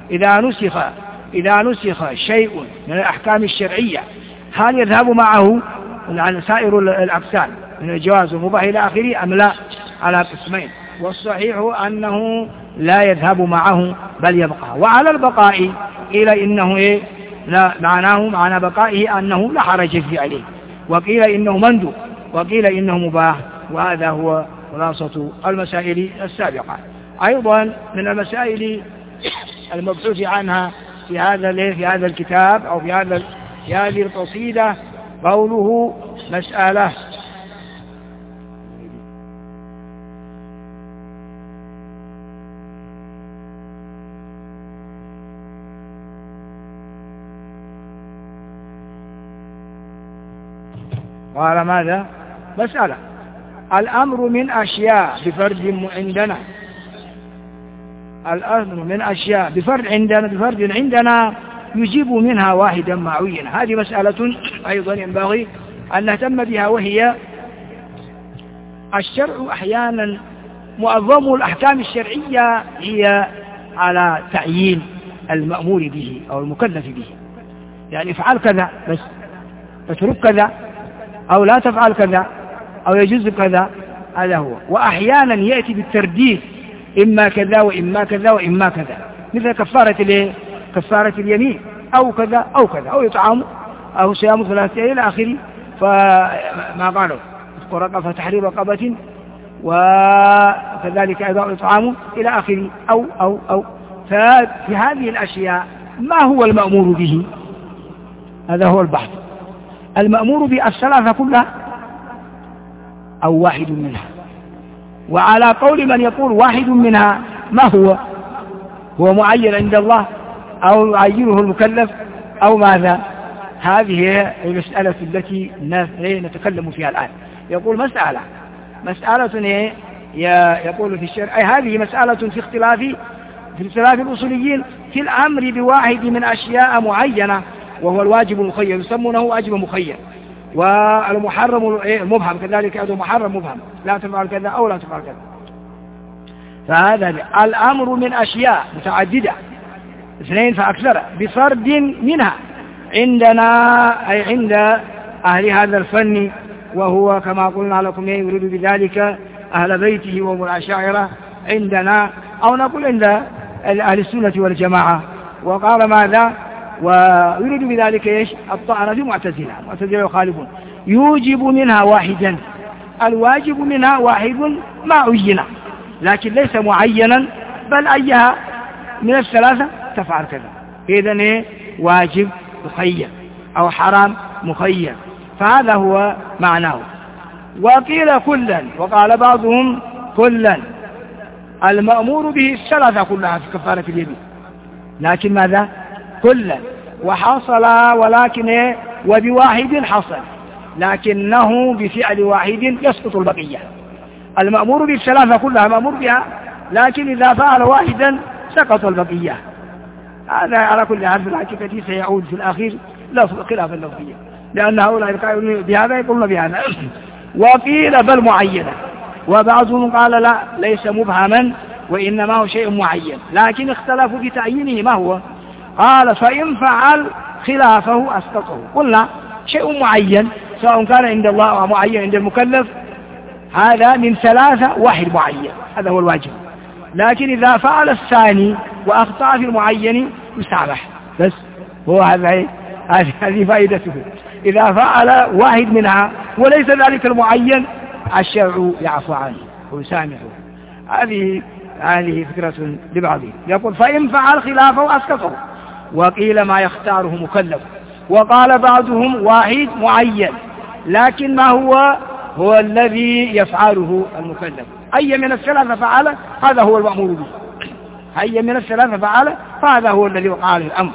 إذا نسخ شيء من الأحكام الشرعية هل يذهب معه عن سائر الأقسام من الجواز والمباح إلى آخره أم لا؟ على قسمين، والصحيح أنه لا يذهب معه بل يبقى. وعلى البقاء قيل إنه لا معناه معنى بقائه أنه لا حرج فيه عليه، وقيل إنه مندوب، وقيل إنه مباح. وهذا هو خلاصة المسائل السابقة. أيضا من المسائل المبحوث عنها في هذا الكتاب أو في هذه القصيدة قوله مسألة قال ماذا؟ مسألة الأمر من أشياء بفرد عندنا، الأمر من أشياء بفرد عندنا يجيب منها واحدا معينا. هذه مسألة أيضا ينبغي أن نهتم بها، وهي الشرع أحيانا معظم الأحكام الشرعية هي على تعيين المأمور به أو المكلف به، يعني افعل كذا بس، اترك كذا، أو لا تفعل كذا، أو يجوز كذا، هذا هو. وأحيانا يأتي بالترديد، إما كذا وإما كذا وإما كذا، مثل كفارة اليمين، أو كذا أو كذا، أو إطعام أو صيام 3 أيام إلى آخره. فما قالوا رقبة تحرير رقبة، وكذلك أيضا إطعام إلى آخره، أو ففي هذه الأشياء ما هو المأمور به؟ هذا هو البحث. المأمور بالثلاثة كلها أو واحد منها؟ وعلى قول من يقول واحد منها، ما هو معين عند الله أو يعينه المكلف أو ماذا؟ هذه هي المسألة التي نتكلم فيها الآن. يقول مسألة يقول في الشرع، أي هذه مسألة في اختلاف الأصوليين في الأمر بواحد من أشياء معينة، وهو الواجب المخير، يسمونه واجب مخير. والمحرم المبهم كذلك، هذا محرم مبهم، لا تفعل كذا أو لا تفعل كذا. فهذا الأمر من أشياء متعددة 2 فأكثر بفرد منها عندنا، أي عند أهل هذا الفن، وهو كما قلنا لكم يريد بذلك أهل بيته وهم الأشاعرة عندنا، أو نقول عند أهل السنة والجماعة. وقال ماذا؟ ويريد بذلك ايش؟ الطعن في معتزلة يخالفون. يوجب منها واحدا، الواجب منها واحد ما عين، لكن ليس معينا، بل أيها من الثلاثة تفعل كذا. إذن واجب مخير أو حرام مخير، فهذا هو معناه. وقيل كلا، وقال بعضهم كلا، المأمور به الثلاثة كلها في كفارة اليمين، لكن ماذا؟ كلا وحصل ولكن وبواحد حصل، لكنه بفعل واحد يسقط البقية. المأمور بالثلاثة كلها مأمور بها، لكن إذا فعل واحدا سقط البقية. هذا على كل حال في الحقيقة سيعود في الأخير خلاف اللفظية، لأن هؤلاء القائلون بهذا يقولون بهذا. وقيل بل معينة، وبعضهم قال لا ليس مبهما وإنما هو شيء معين، لكن اختلفوا في تعيينه ما هو. قال فإن فعل خلافه أسقطه. قلنا شيء معين سواء كان عند الله أو معين عند المكلف، هذا من ثلاثة واحد معين، هذا هو الواجب. لكن إذا فعل الثاني وأخطأ في المعين يسامح بس، هو هذه فائدته. إذا فعل واحد منها وليس ذلك المعين الشرع يعفو عنه ويسامحه. هذه فكرة لبعضهم. يقول فإن فعل خلافه أسقطه، وقيل ما يختاره مكلف، وقال بعضهم واحد معين، لكن ما هو الذي يفعله المكلف. أي من الثلاثة فعل هذا هو المأمور به، أي من الثلاثة فعل فهذا هو الذي وقع له الأمر.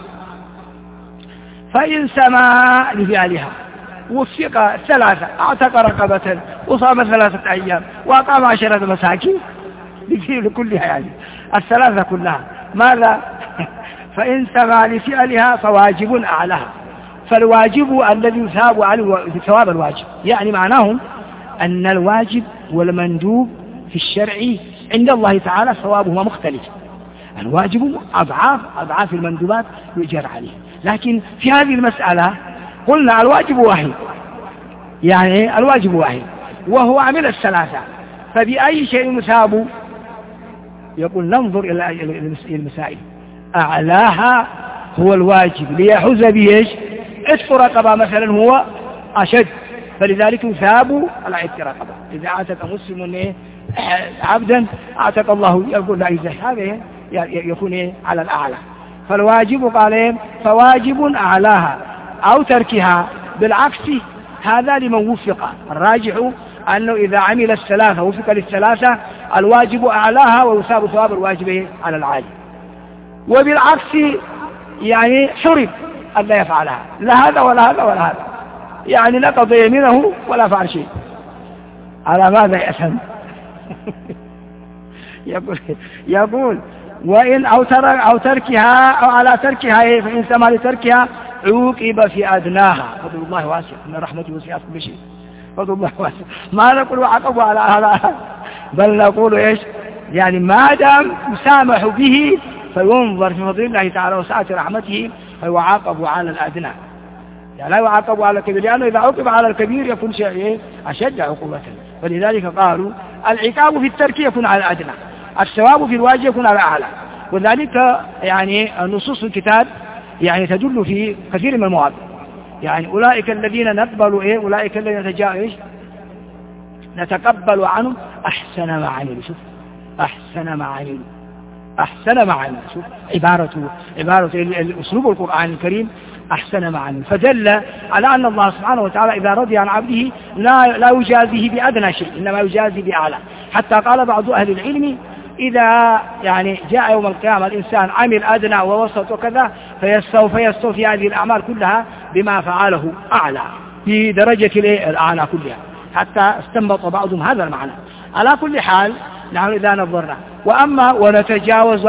فإن سمع لفعلها وفق ثلاثة، اعتق رقبة وصام 3 أيام وأقام 10 مساكين لكلها، يعني الثلاثة كلها. ماذا؟ فإن سمع لفعلها فواجب أعلاها، فالواجب الذي يثاب عليه ثواب الواجب، يعني معناه أن الواجب والمندوب في الشرع عند الله تعالى ثوابهما مختلف. الواجب أضعاف المندوبات يؤجر عليه، لكن في هذه المسألة قلنا الواجب واحد، يعني الواجب واحد وهو عمل الثلاثة، فبأي شيء يثاب؟ يقول ننظر إلى المسائل. أعلاها هو الواجب ليحوز به ايش؟ عتق رقبة مثلا هو أشد، فلذلك يثاب على عتق رقبة. إذا اعتق مسلم عبدا اعتق الله، يقول لا يزح، هذا يكون على الأعلى. فالواجب قال فواجب أعلاها أو تركها، بالعكس هذا لمن وفق. الراجح أنه إذا عمل الثلاثة وفق للثلاثة الواجب أعلاها ويثاب ثواب الواجب على العالي، وبالعكس يعني حرم أن لا يفعلها، لا هذا ولا هذا ولا هذا، يعني نقض يمينه ولا فعل شيء. على ماذا يأثم؟ يقول وإن أو تركها أو على تركها، فإن سمع لتركها عوقب في أدناها. فضل الله واسع، إن رحمته وسعت كل شيء. فضل الله واسع، ما نقول وعقبوا على هذا، بل نقول إيش؟ يعني ما دام يسامح به فينظر في فضل الله تعالى وسعة رحمته فيعاقب على الأدنى، يعني لا يعاقب على الكبير، لأنه إذا عوقب على الكبير يكون شيء أشد عقوبة. فلذلك قالوا العقاب في الترك يكون على الأدنى، الثواب في الواجب يكون على الأعلى. وذلك يعني نصوص الكتاب يعني تدل في كثير من المواضع. يعني أولئك الذين نقبل أولئك الذين نتقبل عنهم أحسن ما عملوا. شوف أحسن ما عملوا، شوف عبارة الأسلوب القرآن الكريم أحسن ما عملوا، فدل على أن الله سبحانه وتعالى إذا رضي عن عبده لا يجازيه بأدنى شيء، إنما يجازي بأعلى. حتى قال بعض أهل العلم إذا يعني جاء يوم القيامة الإنسان عمل أدنى ووسط وكذا فيستوفي هذه الأعمال كلها بما فعله أعلى في درجة الأعلى كلها، حتى استنبط بعضهم هذا المعنى. على كل حال نحن إذا نظرنا ونتجاوز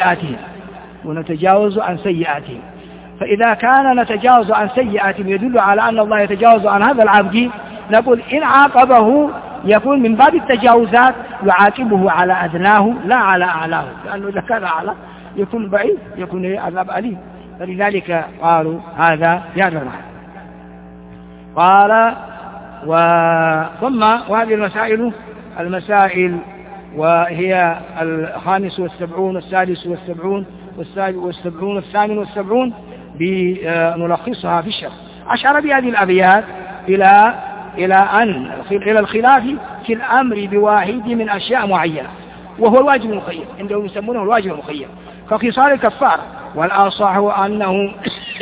عن سيئاتهم، فإذا كان نتجاوز عن سيئاتهم يدل على أن الله يتجاوز عن هذا العبد، نقول إن عاقبه يكون من باب التجاوزات يعاقبه على أدناه لا على أعلاه، لأنه إذا كان أعلى يكون بعيد، يكون عذاب أليم. فلذلك قالوا هذا بهذا المعنى. قال ثم وهذه المسائل وهي 75 والسادس والسبعون الثامن والسبعون بنلخصها في الشرح. أشار بهذه الأبيات إلى الخلاف في الأمر بواحد من أشياء معينة، وهو الواجب المخير، عندهم يسمونه الواجب المخير كخصال الكفارة، والأصح أنه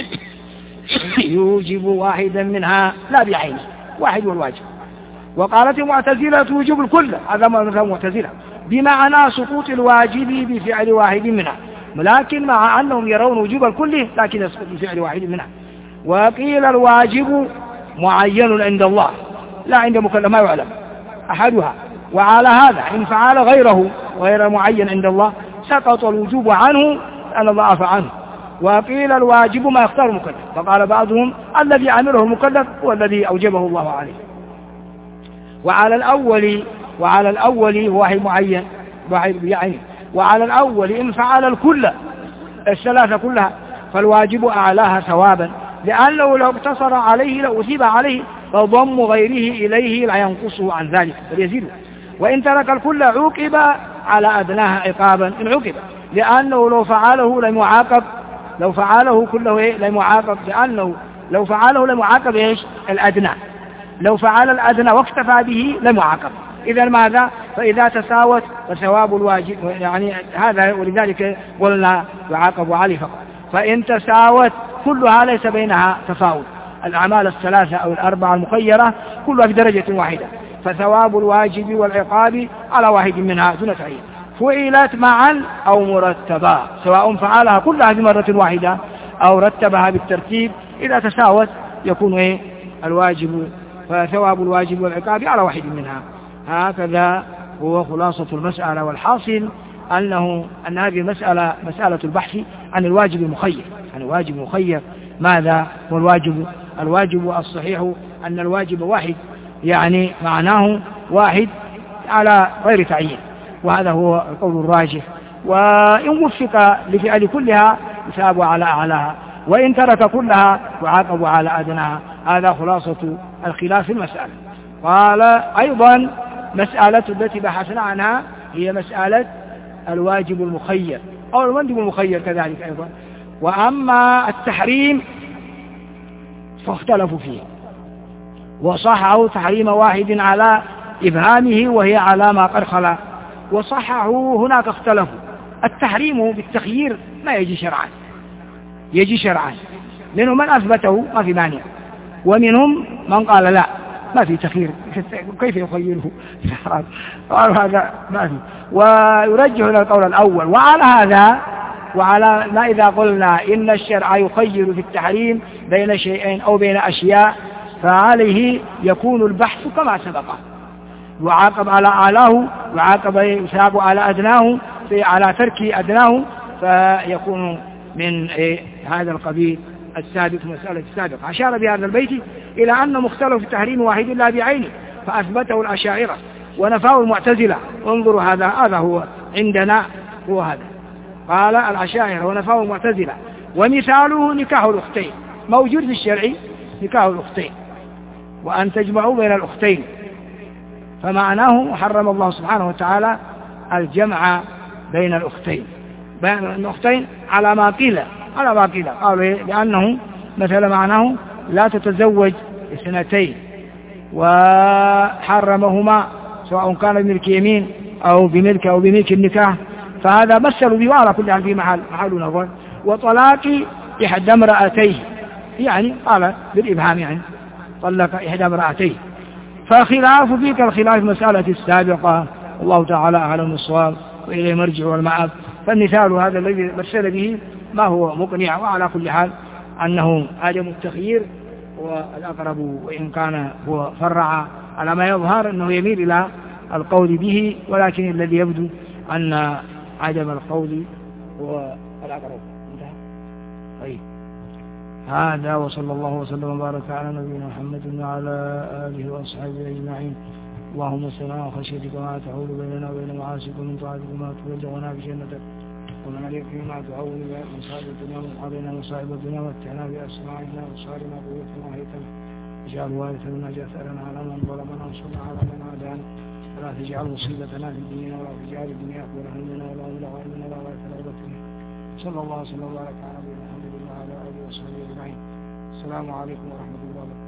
يوجب واحدا منها لا بعينه، واحد والواجب. وقالت المعتزلة توجب الكل، هذا ما المعتزلة، بمعنى سقوط الواجب بفعل واحد منها، لكن مع أنهم يرون وجوب الكل لكن يسقط بفعل واحد منها. وقيل الواجب معين عند الله لا عند مكلف ما يعلم أحدها، وعلى هذا إن فعل غيره غير معين عند الله سقط الوجوب عنه لأن الله عفى عنه. وقيل الواجب ما يختار المكلف، فقال بعضهم الذي عمله المكلف هو الذي أوجبه الله عليه. وعلى الأول واحد معين يعني، وعلى الأول إن فعل الكل الثلاثة كلها فالواجب أعلاها ثوابا، لأنه لو اقتصر عليه لو أثيب عليه فضم غيره إليه لا ينقصه عن ذلك بل يزيده. وإن ترك الكل عوقب على أدناها عقابا إن عوقب، لأنه لو فعله لم يعاقب، لو فعله كله لم يعاقب، لأنه لو فعله لم يعاقب إيش الأدنى، لو فعل الأدنى واكتفى به لم يعاقب. إذا ماذا؟ فإذا تساوت فثواب الواجب يعني هذا، ولذلك قلنا يعاقب عليه فقط. فإن تساوت كلها ليس بينها تفاوت، الأعمال الثلاثة أو الأربعة المخيرة كلها في درجة واحدة، فثواب الواجب والعقاب على واحد منها دون تعيين. فعلت معا أو مرتبا، سواء فعلها كلها بمرة واحدة أو رتبها بالترتيب، إذا تساوت يكون الواجب فثواب الواجب والعقاب على واحد منها. هكذا هو خلاصة المسألة. والحاصل أن هذه المسألة مسألة البحث عن الواجب المخير، عن الواجب المخير ماذا هو الواجب؟ الواجب الصحيح أن الواجب واحد، يعني معناه واحد على غير تعيين، وهذا هو القول الراجح. وإن وفق لفعل كلها يثاب على أعلاها، وإن ترك كلها يعاقب على أدناها. هذا خلاصة الخلاف في المسألة. قال أيضا مسألة التي بحثنا عنها هي مسألة الواجب المخير أو المندوب المخير كذلك أيضا. وأما التحريم فاختلفوا فيه، وصححوا تحريم واحد على إبهامه وهي على ما قد خلا، وصححوا هناك اختلفوا. التحريم بالتخيير ما يجي شرعا، يجي شرعا، منهم من أثبته ما في مانع، ومنهم من قال لا ما في تخيير كيف يخيره قالوا هذا ما في، ويرجح إلى القول الأول. وعلى ما إذا قلنا إن الشرع يخير في التحريم بين شيئين أو بين أشياء فعليه يكون البحث كما سبق، يعاقب على أعلاه، يعاقب يثاب على أدناه على ترك أدناه، فيكون من هذا القبيل السابق مسألة السابق. أشار بهذا البيت إلى أن مختلف التحريم واحد لا بعينه، فأثبته الأشاعرة ونفاه المعتزلة. انظروا هذا هو عندنا هو هذا، قال الأشاعرة ونفاه المعتزلة. ومثاله نكاح الأختين، موجود في الشرع نكاح الأختين، وأن تجمعوا بين الأختين، فمعناه حرم الله سبحانه وتعالى الجمع بين الأختين، بين الأختين على ما قيل قالوا لأنه مثلا معناه لا تتزوج اثنتين، وحرمهما سواء كان بملك يمين أو بملك النكاح، فهذا مثلوا به على كل حال في محل نظر. وطلاق إحدى امرأتيه، يعني قال بالإبهام يعني طلق إحدى امرأتيه، فخلاف فيك الخلاف مسألة السابقة، والله تعالى أعلم الصواب وإليه مرجع والمآب. فالمثال هذا الذي مثل به ما هو مقنع، وعلى كل حال أنه عدم التخيير والأقرب، وإن كان هو فرع على ما يظهر أنه يميل إلى القول به، ولكن الذي يبدو أن عدم القول هو الأقرب. طيب هذا، وصلى الله وسلم وبارك على نبينا محمد وعلى آله وأصحابه أجمعين. اللهم صل خشيتك ما تحول بيننا وبين معاصيك، ومن طاعتك ما تبلغنا بجنتك، ومن اليقين ما تعون مصائب الدنيا ومن مصائب الدنيا، واتعنا بأسماعنا وصارنا قوتنا وهيتنا، اجعل وارث منا جثرنا على من ظلمنا وانصرنا على من عادانا، ولا تجعل مصيبتنا في ديننا، ولا تجعل الدنيا أكبر همنا ولا مبلغ علمنا ولا غاية رغبتنا. صلى الله وسلم وبارك على نبينا محمد وعلى آله وصحبه أجمعين. السلام عليكم ورحمة الله وبركاته.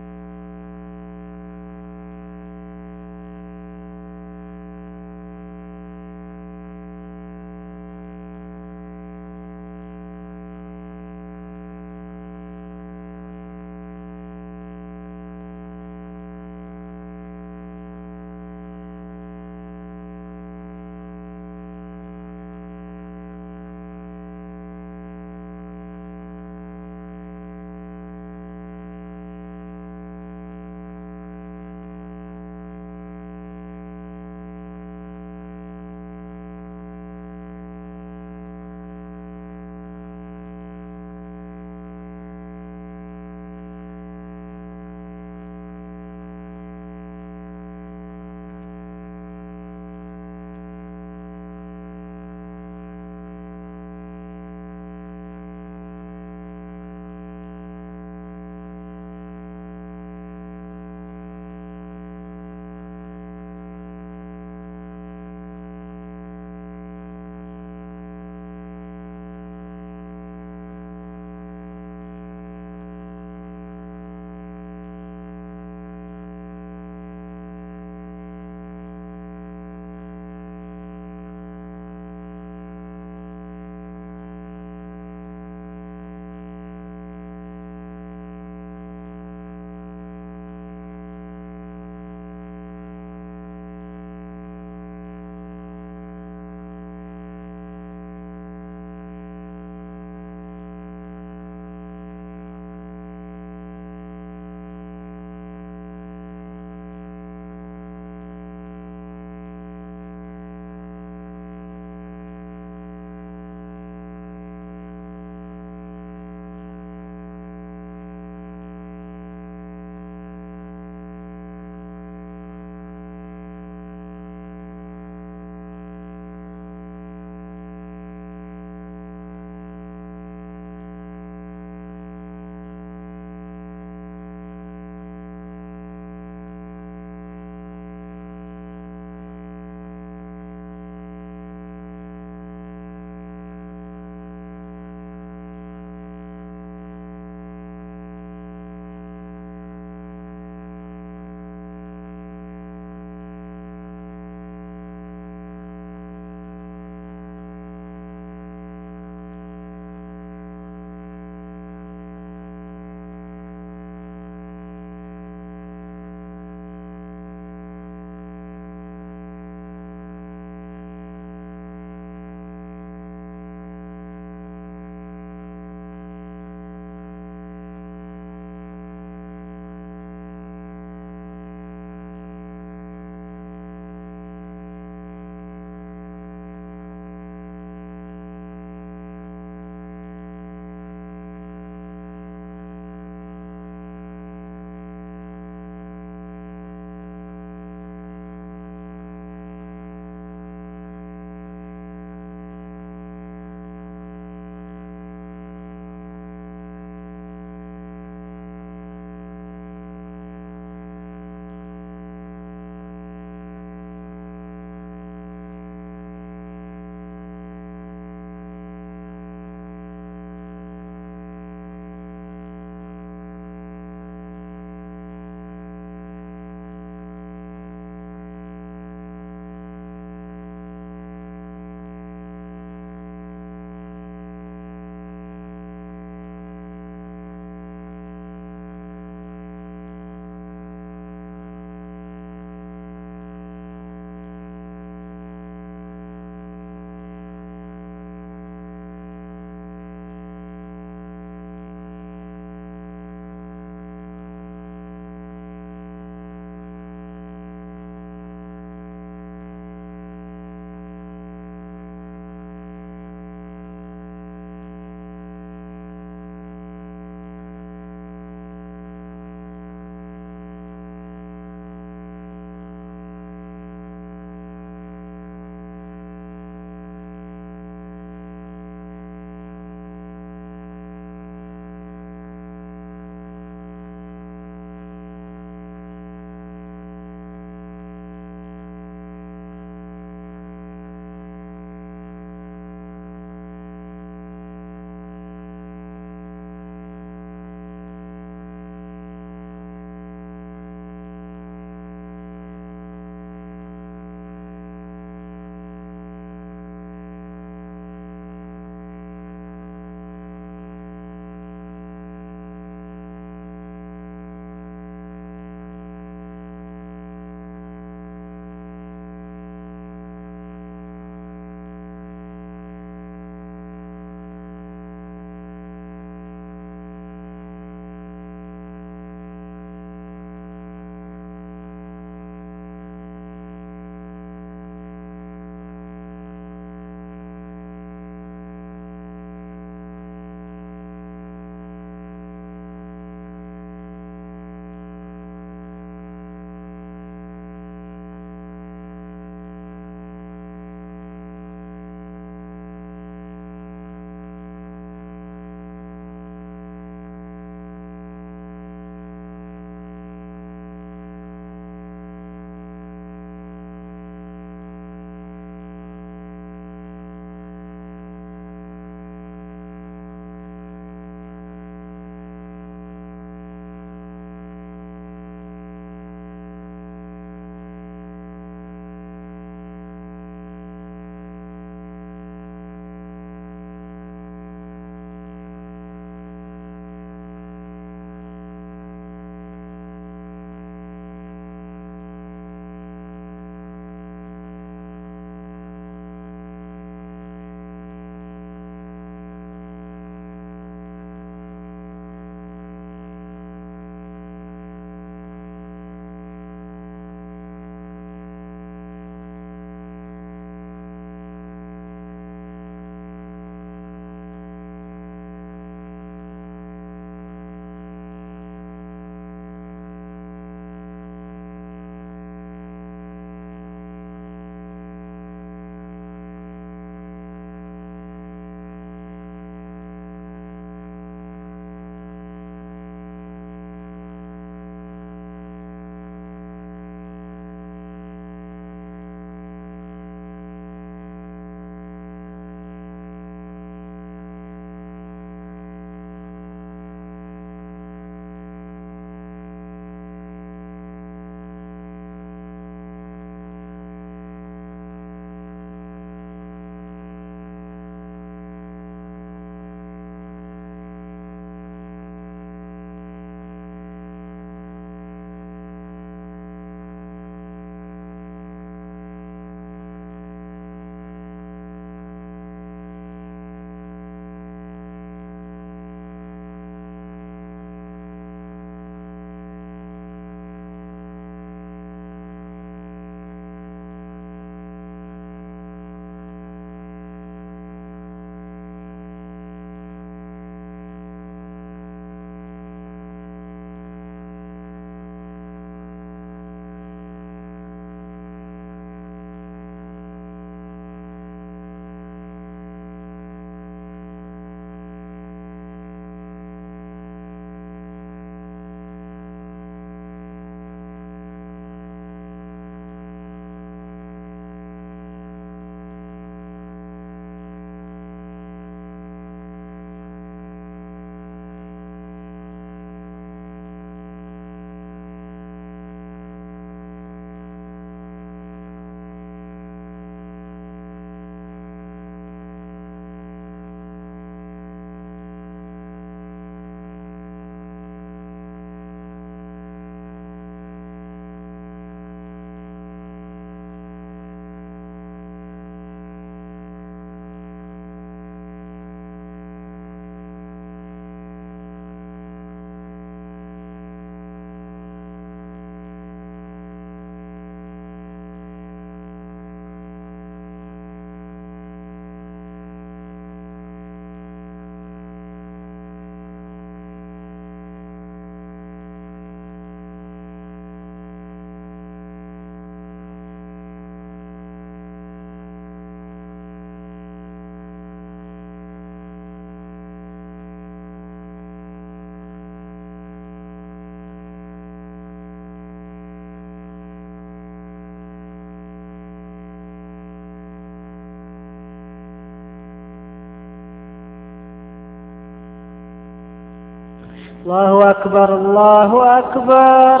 الله أكبر الله أكبر.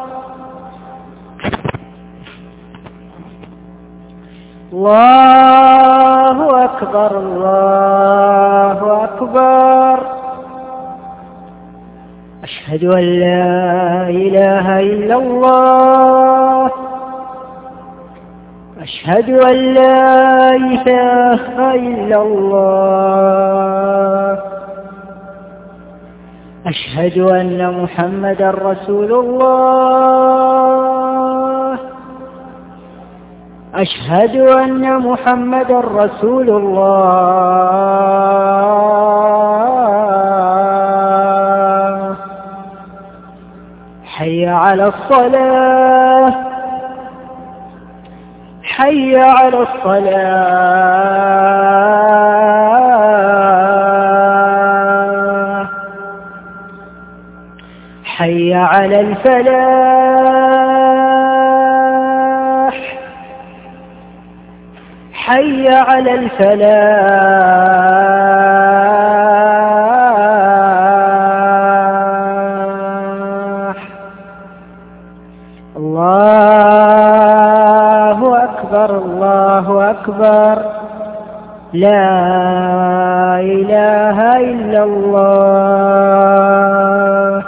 الله أكبر الله أكبر. أشهد أن لا إله إلا الله. أشهد أن لا إله إلا الله. أشهد أن محمدا رسول الله. أشهد أن محمدا رسول الله. حي على الصلاة. حي على الصلاة. حي على الفلاح. حي على الفلاح. الله أكبر الله أكبر. لا إله إلا الله.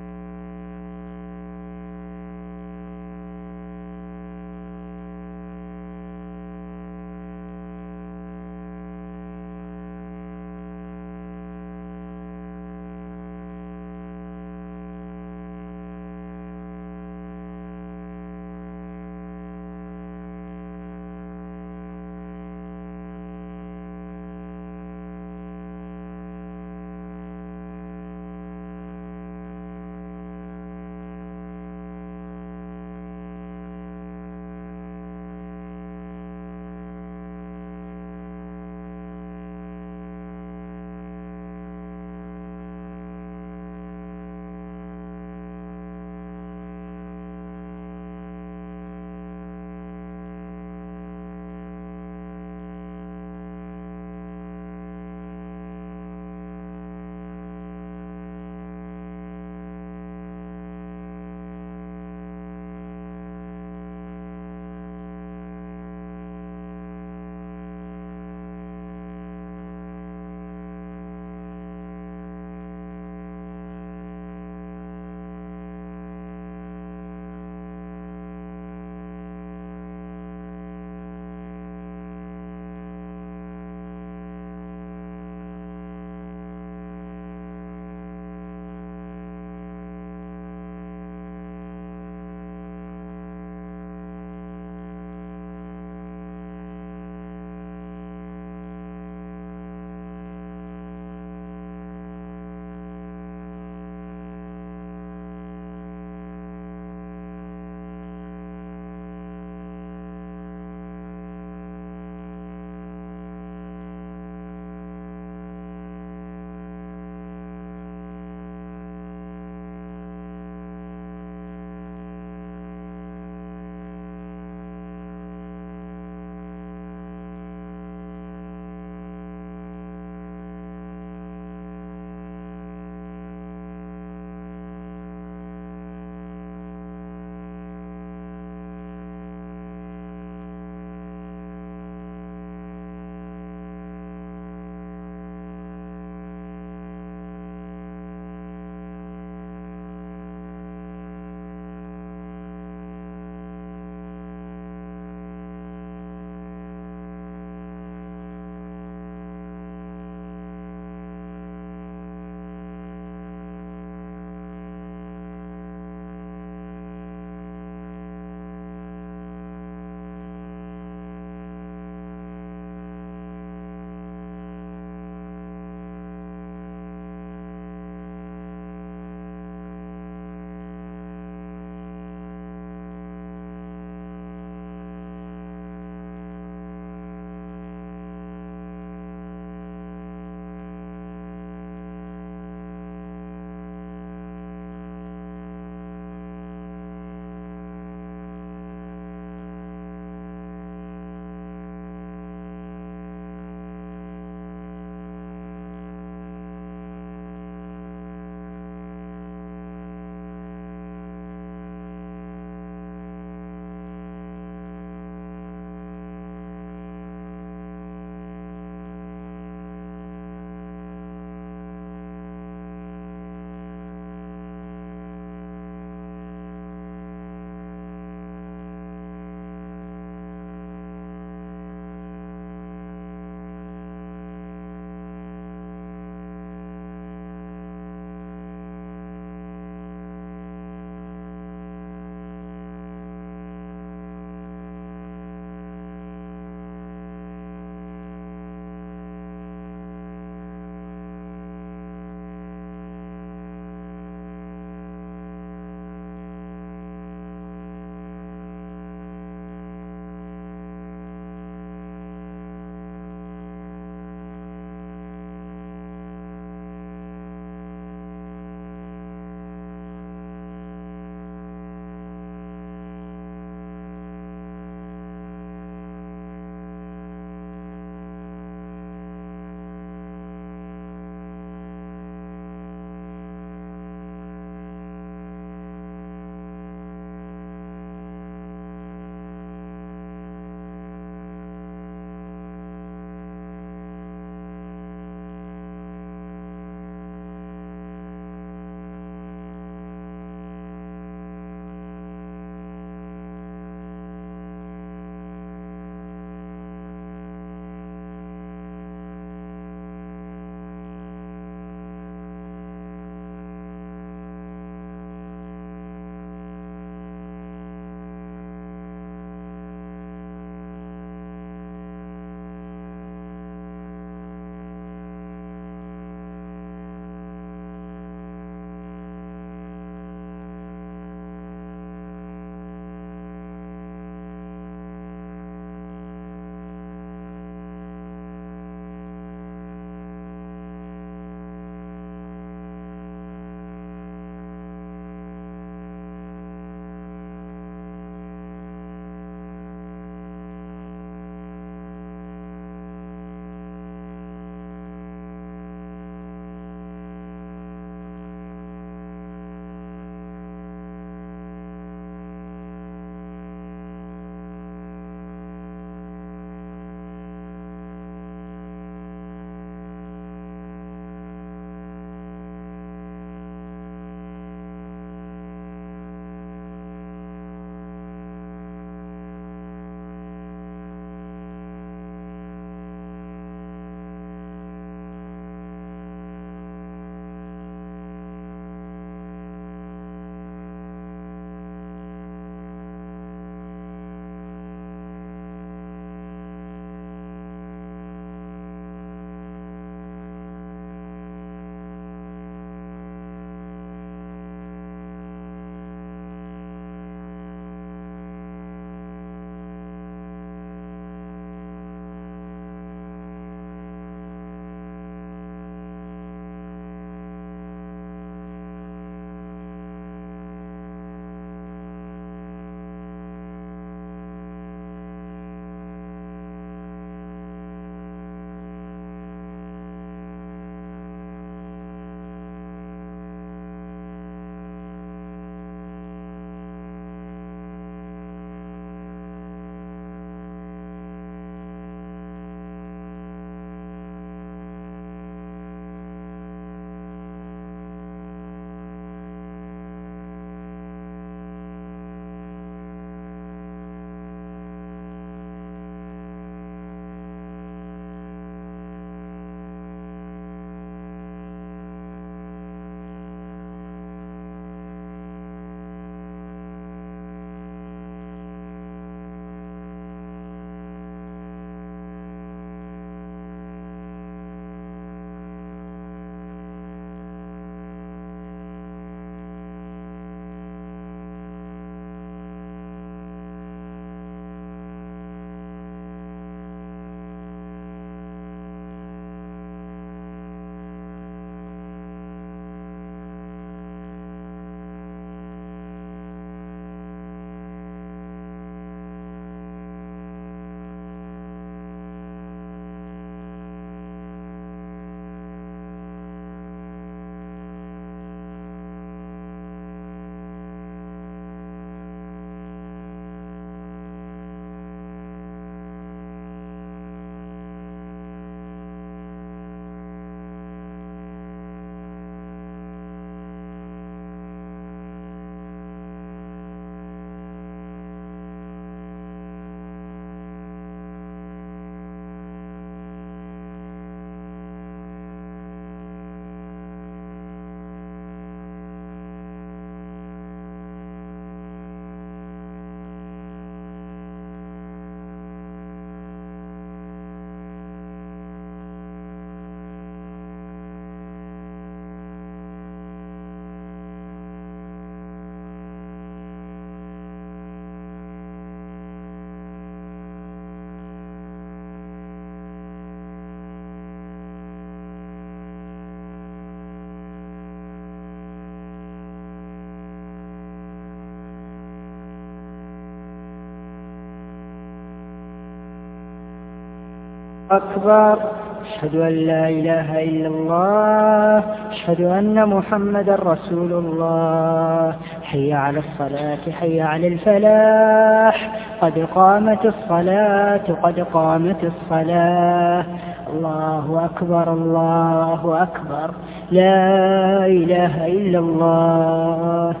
أكبر. أشهد أن لا إله إلا الله. أشهد أن محمدا رسول الله. حي على الصلاة حي على الفلاح. قد قامت الصلاة قد قامت الصلاة. الله أكبر الله أكبر. لا إله إلا الله.